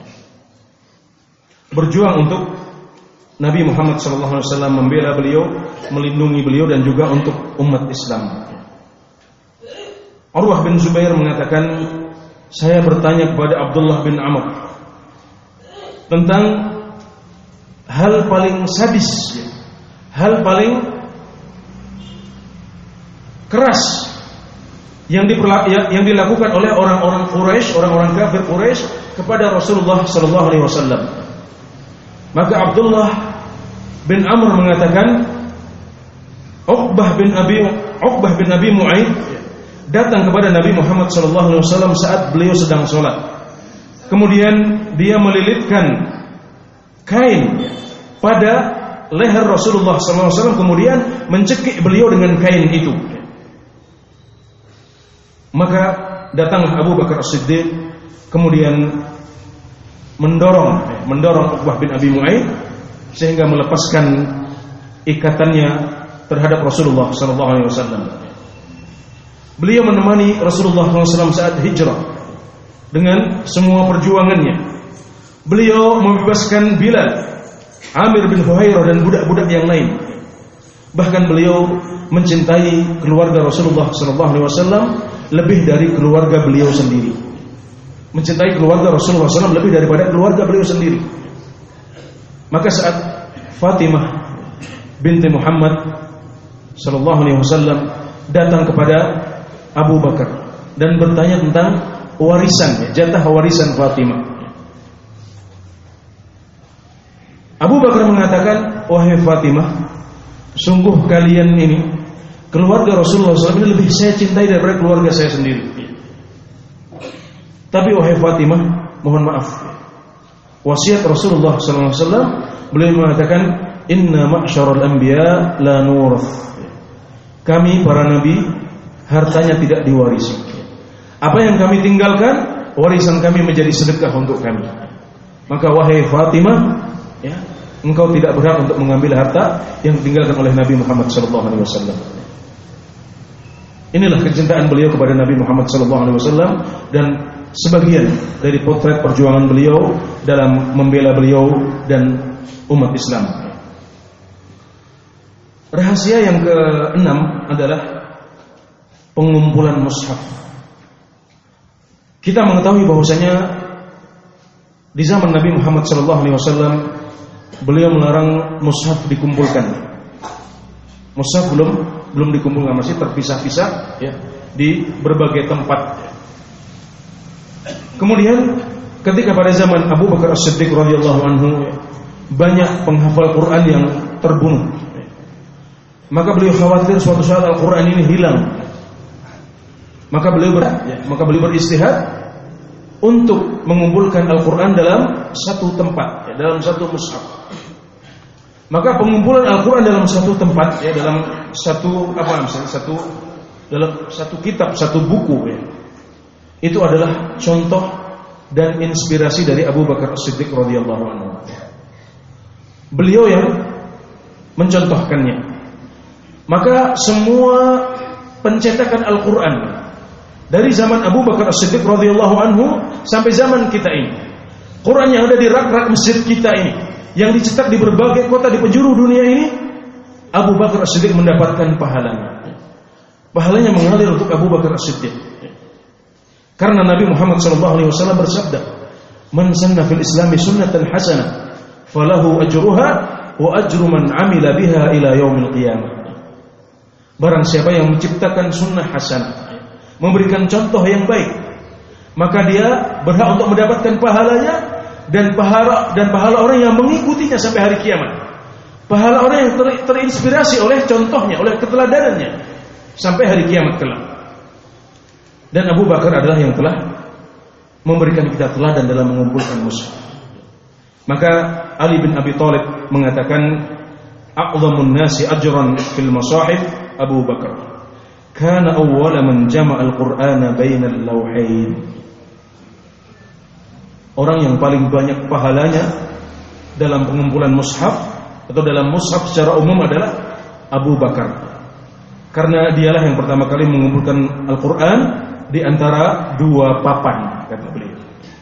Berjuang untuk Nabi Muhammad SAW, membela beliau, melindungi beliau, dan juga untuk umat Islam. Urwah bin Zubair mengatakan, saya bertanya kepada Abdullah bin Amr tentang hal paling sadis, hal paling keras yang dilakukan oleh orang-orang Quraisy, orang-orang kafir Quraisy kepada Rasulullah sallallahu alaihi wasallam. Maka Abdullah bin Amr mengatakan, Uqbah bin Abi Mu'aid datang kepada Nabi Muhammad sallallahu alaihi wasallam saat beliau sedang sholat. Kemudian dia melilitkan kain pada leher Rasulullah sallallahu alaihi wasallam, kemudian mencekik beliau dengan kain itu. Maka datanglah Abu Bakar As-Siddiq, kemudian mendorong Uqbah bin Abi Mu'aid sehingga melepaskan ikatannya terhadap Rasulullah sallallahu alaihi wasallam. Beliau menemani Rasulullah SAW saat hijrah dengan semua perjuangannya. Beliau membebaskan Bilal, Amir bin Fuhairah, dan budak-budak yang lain. Bahkan beliau mencintai keluarga Rasulullah SAW lebih dari keluarga beliau sendiri. Mencintai keluarga Rasulullah SAW lebih daripada keluarga beliau sendiri. Maka saat Fatimah binti Muhammad SAW datang kepada Abu Bakar dan bertanya tentang warisan, jatah warisan Fatimah, Abu Bakar mengatakan, wahai Fatimah, sungguh kalian ini, keluarga Rasulullah SAW ini lebih saya cintai daripada keluarga saya sendiri. Tapi wahai Fatimah, mohon maaf, wasiat Rasulullah SAW, beliau mengatakan, inna ma'syaral anbiya la nurath. Kami para nabi hartanya tidak diwarisi. Apa yang kami tinggalkan, warisan kami menjadi sedekah untuk kami. Maka wahai Fatimah, ya, engkau tidak berhak untuk mengambil harta yang ditinggalkan oleh Nabi Muhammad SAW. Inilah kecintaan beliau kepada Nabi Muhammad SAW dan sebagian dari potret perjuangan beliau dalam membela beliau dan umat Islam. Rahasia yang keenam adalah pengumpulan mushaf. Kita mengetahui bahwasanya di zaman Nabi Muhammad SAW beliau melarang mushaf dikumpulkan. Mushaf belum dikumpulkan, masih terpisah-pisah ya, di berbagai tempat. Kemudian ketika pada zaman Abu Bakar As-Siddiq radhiyallahu anhu banyak penghafal Quran yang terbunuh, maka beliau khawatir suatu saat Al-Quran ini hilang. Maka beliau beristihad untuk mengumpulkan Al-Quran dalam satu tempat, ya, dalam satu mushaf. Maka pengumpulan Al-Quran dalam satu tempat, ya, dalam satu kitab, satu buku, ya, itu adalah contoh dan inspirasi dari Abu Bakar As-Siddiq radhiyallahu anhu. Beliau yang mencontohkannya. Maka semua pencetakan Al-Quran dari zaman Abu Bakar As-Siddiq radhiyallahu anhu sampai zaman kita ini, Quran yang ada di rak-rak masjid kita ini, yang dicetak di berbagai kota di penjuru dunia ini, Abu Bakar As-Siddiq mendapatkan pahalanya. Pahalanya mengalir untuk Abu Bakar As-Siddiq. Karena Nabi Muhammad SAW bersabda, "Man sanna fil Islami sunnatan hasanah, falahu ajruha wa ajru man amila biha ila yaumil qiyamah." Barang siapa yang menciptakan sunnah hasanah, memberikan contoh yang baik, maka dia berhak untuk mendapatkan pahalanya dan pahala orang yang mengikutinya sampai hari kiamat. Pahala orang yang terinspirasi oleh contohnya, oleh keteladanannya sampai hari kiamat kelak. Dan Abu Bakar adalah yang telah memberikan kita teladan dalam mengumpulkan mushaf. Maka Ali bin Abi Thalib mengatakan, "A'dhamun nasi ajran fil masahif Abu Bakar. Kana awwala man jama'a al-Qur'ana bainal lawhain." Orang yang paling banyak pahalanya dalam pengumpulan mushaf atau dalam mushaf secara umum adalah Abu Bakar. Karena dialah yang pertama kali mengumpulkan Al-Qur'an di antara dua papan, kata beliau.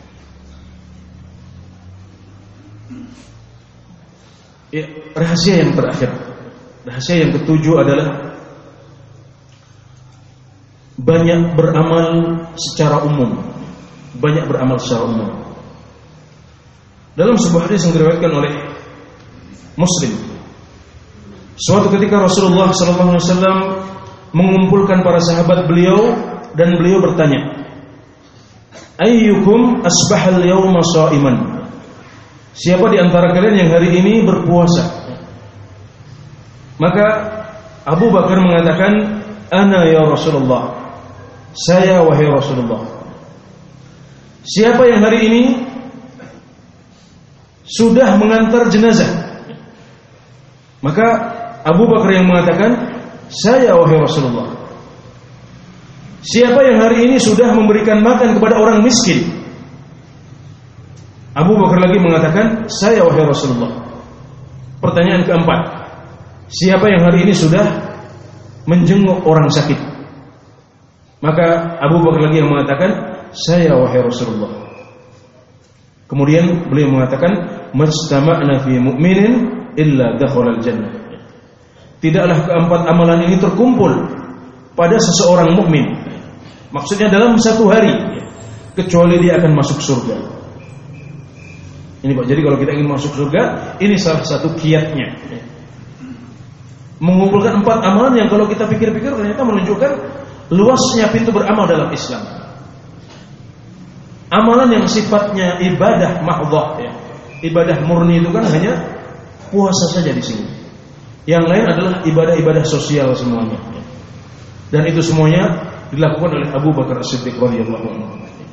Ya, rahasia yang terakhir, rahasia yang ketujuh adalah banyak beramal secara umum. Banyak beramal secara umum. Dalam sebuah hadis yang diriwayatkan oleh Muslim, suatu ketika Rasulullah SAW mengumpulkan para sahabat beliau dan beliau bertanya, "Ayyukum asbahal yawma sha'iman?" Siapa di antara kalian yang hari ini berpuasa? Maka Abu Bakar mengatakan, "Ana ya Rasulullah." Saya wahai Rasulullah. Siapa yang hari ini sudah mengantar jenazah? Maka Abu Bakar yang mengatakan, "Saya wahai Rasulullah." Siapa yang hari ini sudah memberikan makan kepada orang miskin? Abu Bakar lagi mengatakan, "Saya wahai Rasulullah." Pertanyaan keempat, siapa yang hari ini sudah menjenguk orang sakit? Maka Abu Bakar lagi yang mengatakan, "Saya wahai Rasulullah." Kemudian beliau mengatakan, "Mastama'na fi mu'minin illa dakhala al-jannah." Tidaklah keempat amalan ini terkumpul pada seseorang mukmin, maksudnya dalam satu hari, kecuali dia akan masuk surga. Ini Pak, jadi kalau kita ingin masuk surga, ini salah satu kiatnya. Mengumpulkan empat amalan yang kalau kita pikir-pikir ternyata menunjukkan luasnya pintu beramal dalam Islam. Amalan yang sifatnya ibadah mahdhah, ya. Ibadah murni itu kan hanya puasa saja di sini. Yang lain adalah ibadah-ibadah sosial semuanya. Dan itu semuanya dilakukan oleh Abu Bakar As-Siddiq radhiyallahu anhu.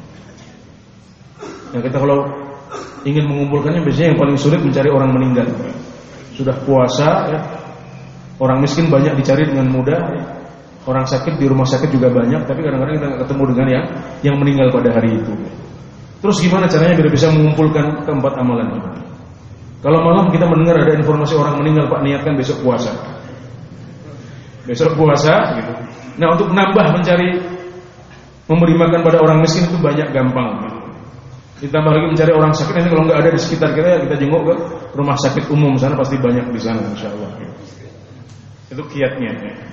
Nah, kita kalau ingin mengumpulkannya biasanya yang paling sulit mencari orang meninggal. Sudah puasa, ya. Orang miskin banyak dicari dengan mudah, ya. Orang sakit di rumah sakit juga banyak, tapi kadang-kadang kita nggak ketemu dengan yang meninggal pada hari itu. Terus gimana caranya biar bisa mengumpulkan keempat amalan ini? Kalau malam kita mendengar ada informasi orang meninggal, Pak, niatkan besok puasa. Besok puasa gitu. Nah, untuk menambah mencari memberi makan pada orang miskin itu banyak gampang gitu. Ditambah lagi mencari orang sakit, ini kalau nggak ada di sekitar kita, ya kita jenguk ke rumah sakit umum sana, pasti banyak di sana insyaallah. Itu kiatnya.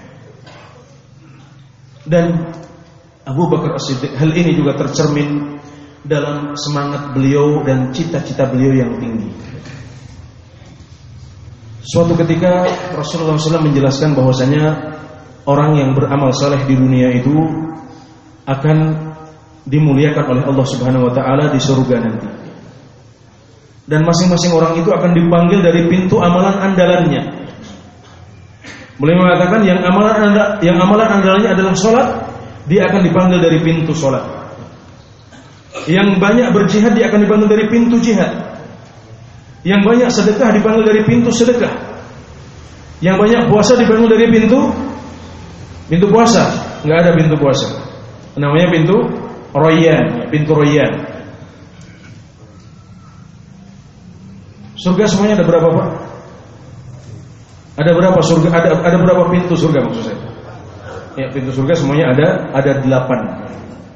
Dan Abu Bakar As-Siddiq, hal ini juga tercermin dalam semangat beliau dan cita-cita beliau yang tinggi. Suatu ketika Rasulullah SAW menjelaskan bahwasanya orang yang beramal saleh di dunia itu akan dimuliakan oleh Allah Subhanahu wa taala di surga nanti. Dan masing-masing orang itu akan dipanggil dari pintu amalan andalannya. Beliau mengatakan yang amalan andalannya adalah salat, dia akan dipanggil dari pintu salat. Yang banyak berjihad, dia akan dipanggil dari pintu jihad. Yang banyak sedekah dipanggil dari pintu sedekah. Yang banyak puasa dipanggil dari pintu puasa. Enggak ada pintu puasa. Namanya pintu Rayyan, pintu Rayyan. Surga semuanya ada berapa, Pak? Ada berapa surga? Ada berapa pintu surga maksud saya? Ya, pintu surga semuanya ada 8.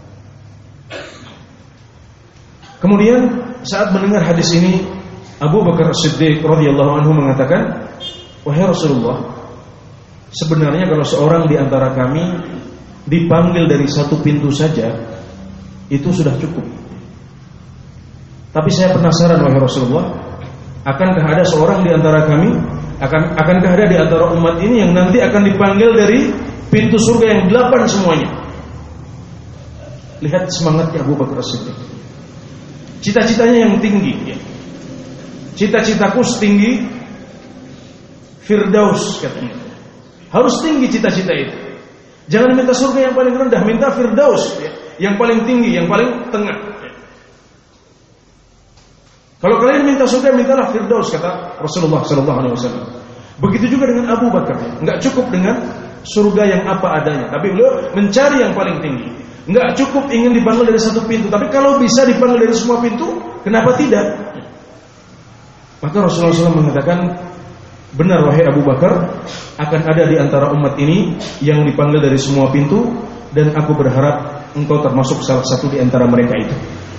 Kemudian saat mendengar hadis ini, Abu Bakar As-Siddiq radhiyallahu anhu mengatakan, "Wahai Rasulullah, sebenarnya kalau seorang di antara kami dipanggil dari satu pintu saja, itu sudah cukup. Tapi saya penasaran, wahai Rasulullah, akankah ada seorang di antara kami, akankah ada di antara umat ini yang nanti akan dipanggil dari pintu surga yang 8 semuanya?" Lihat semangatnya Abu Bakar As-Siddiq. Cita-citanya yang tinggi, ya. Cita-citaku setinggi Firdaus, katanya. Harus tinggi cita-cita itu. Jangan minta surga yang paling rendah, minta Firdaus, ya. Yang paling tinggi, yang paling tengah, ya. Kalau kalian minta surga, mintalah Firdaus, kata Rasulullah SAW. Begitu juga dengan Abu Bakar, ya. Enggak cukup dengan surga yang apa adanya, tapi beliau mencari yang paling tinggi. Enggak cukup ingin dipanggil dari satu pintu, tapi kalau bisa dipanggil dari semua pintu, kenapa tidak? Maka Rasulullah SAW mengatakan, benar wahai Abu Bakar, akan ada di antara umat ini yang dipanggil dari semua pintu, dan aku berharap engkau termasuk salah satu di antara mereka itu.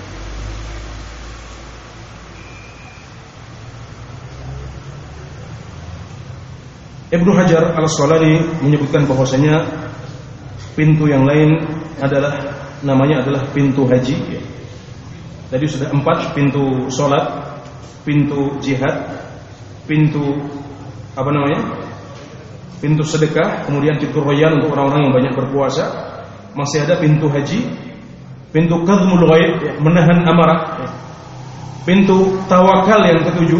Ibnu Hajar Al-Asqalani menyebutkan bahwasanya pintu yang lain namanya adalah pintu haji. Tadi sudah 4, pintu sholat, pintu jihad, pintu pintu sedekah, kemudian pintu Rayyan untuk orang-orang yang banyak berpuasa. Masih ada pintu haji, pintu kadhmul ghaib, menahan amarah, pintu tawakal yang ke-7.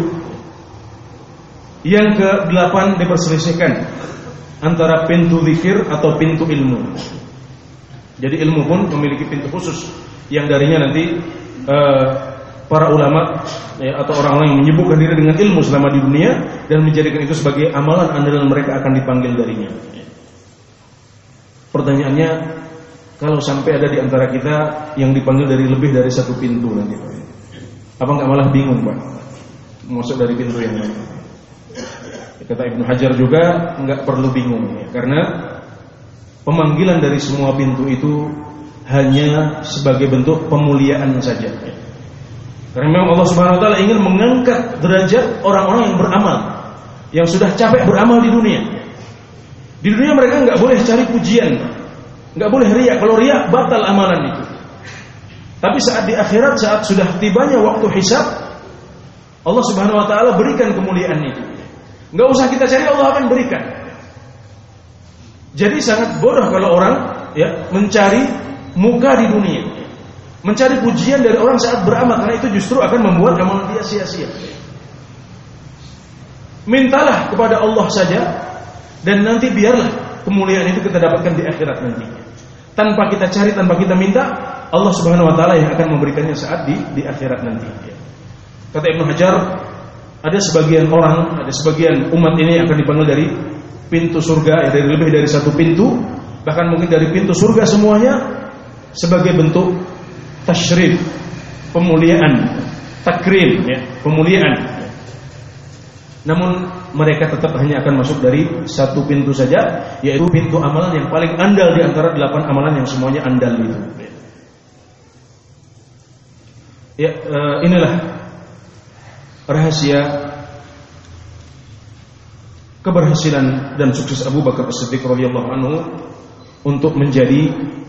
Yang ke-8 diperselisihkan antara pintu zikir atau pintu ilmu. Jadi ilmu pun memiliki pintu khusus yang darinya nanti para ulama, ya, atau orang-orang yang menyibukkan diri dengan ilmu selama di dunia dan menjadikan itu sebagai amalan andalan mereka akan dipanggil darinya. Pertanyaannya, kalau sampai ada di antara kita yang dipanggil dari lebih dari satu pintu nanti, apa nggak malah bingung, Pak? Masuk dari pintu yang lain. Kata Ibnu Hajar juga nggak perlu bingung, ya, karena pemanggilan dari semua pintu itu hanya sebagai bentuk pemuliaan saja. Karena memang Allah Subhanahu wa taala ingin mengangkat derajat orang-orang yang beramal, yang sudah capek beramal di dunia. Di dunia mereka nggak boleh cari pujian, nggak boleh riya. Kalau riya batal amalan itu. Tapi saat di akhirat, saat sudah tibanya waktu hisab, Allah Subhanahu wa taala berikan kemuliaan itu. Nggak usah kita cari, Allah akan berikan. Jadi sangat bodoh kalau orang, ya, mencari muka di dunia, mencari pujian dari orang saat beramal, karena itu justru akan membuat amalan dia sia-sia. Mintalah kepada Allah saja, dan nanti biarlah kemuliaan itu kita dapatkan di akhirat nanti. Tanpa kita cari, tanpa kita minta, Allah Subhanahu wa taala yang akan memberikannya saat di akhirat nanti. Kata Ibnu Hajar, ada sebagian orang, ada sebagian umat ini akan dipanggil dari pintu surga, ya, dari lebih dari satu pintu, bahkan mungkin dari pintu surga semuanya, sebagai bentuk tasyrif, pemuliaan, takrim, ya, pemuliaan. Namun mereka tetap hanya akan masuk dari satu pintu saja, yaitu pintu amalan yang paling andal di antara 8 amalan yang semuanya andal itu. Ya, inilah rahasia keberhasilan dan sukses Abu Bakar As-Siddiq radhiyallahu anhu untuk menjadi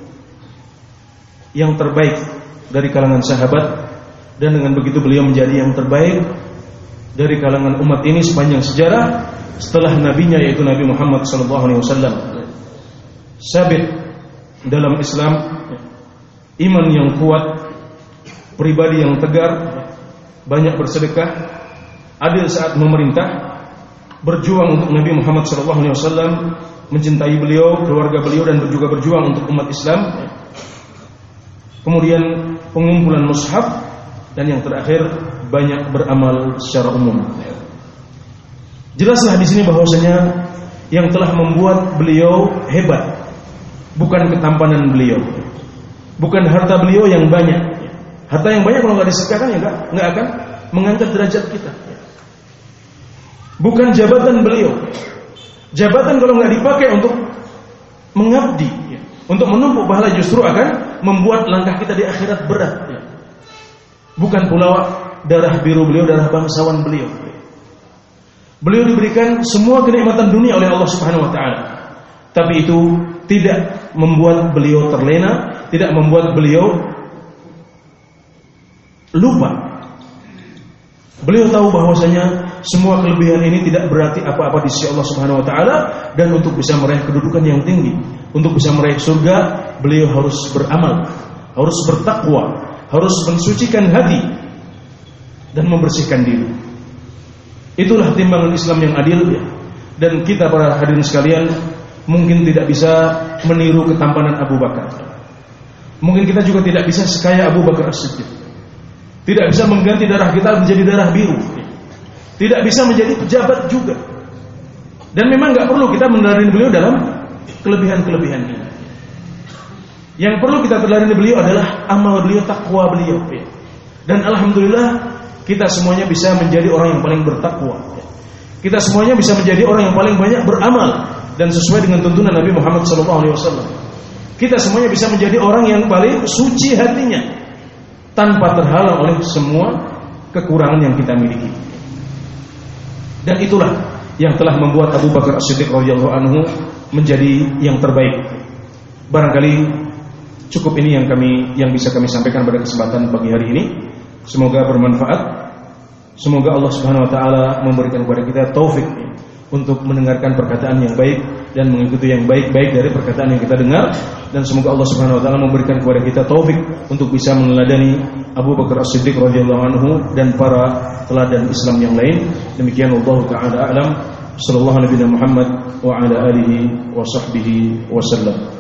yang terbaik dari kalangan sahabat, dan dengan begitu beliau menjadi yang terbaik dari kalangan umat ini sepanjang sejarah setelah nabinya, yaitu Nabi Muhammad SAW. Sabit dalam Islam, iman yang kuat, pribadi yang tegar, banyak bersedekah, adil saat memerintah, berjuang untuk Nabi Muhammad SAW, mencintai beliau, keluarga beliau, dan juga berjuang untuk umat Islam. Kemudian pengumpulan mushaf, dan yang terakhir banyak beramal secara umum. Jelaslah di sini bahwasanya yang telah membuat beliau hebat bukan ketampanan beliau, bukan harta beliau yang banyak. Harta yang banyak kalau nggak disedekahkan ya nggak akan mengangkat derajat kita. Bukan jabatan beliau. Jabatan kalau nggak dipakai untuk mengabdi, untuk menumpuk pahala, justru akan membuat langkah kita di akhirat berat. Bukan pula darah biru beliau, darah bangsawan beliau. Beliau diberikan semua kenikmatan dunia oleh Allah Subhanahu wa taala. Tapi itu tidak membuat beliau terlena, tidak membuat beliau lupa. Beliau tahu bahwasanya semua kelebihan ini tidak berarti apa-apa di sisi Allah Subhanahu wa taala, dan untuk bisa meraih kedudukan yang tinggi, untuk bisa meraih surga, beliau harus beramal, harus bertakwa, harus mensucikan hati dan membersihkan diri. Itulah timbangan Islam yang adil, ya. Dan kita para hadirin sekalian mungkin tidak bisa meniru ketampanan Abu Bakar. Mungkin kita juga tidak bisa sekaya Abu Bakar As-Siddiq. Tidak bisa mengganti darah kita menjadi darah biru. Tidak bisa menjadi pejabat juga. Dan memang nggak perlu kita meneladani beliau dalam kelebihan-kelebihan ini. Yang perlu kita teladani beliau adalah amal beliau, takwa beliau. Dan alhamdulillah kita semuanya bisa menjadi orang yang paling bertakwa. Kita semuanya bisa menjadi orang yang paling banyak beramal dan sesuai dengan tuntunan Nabi Muhammad SAW. Kita semuanya bisa menjadi orang yang paling suci hatinya, tanpa terhalang oleh semua kekurangan yang kita miliki. Dan itulah yang telah membuat Abu Bakar As-Siddiq radhiyallahu anhu menjadi yang terbaik. Barangkali cukup ini yang bisa kami sampaikan pada kesempatan pagi hari ini. Semoga bermanfaat. Semoga Allah Subhanahu wa taala memberikan kepada kita taufik untuk mendengarkan perkataan yang baik dan mengikuti yang baik-baik dari perkataan yang kita dengar, dan semoga Allah Subhanahu wa taala memberikan kepada kita taufik untuk bisa meneladani Abu Bakar As-Siddiq radhiyallahu anhu dan para teladan Islam yang lain. Demikian Allah taala a'lam. Sallallahu alaihi Muhammad wa ala alihi wa sahbihi wasallam.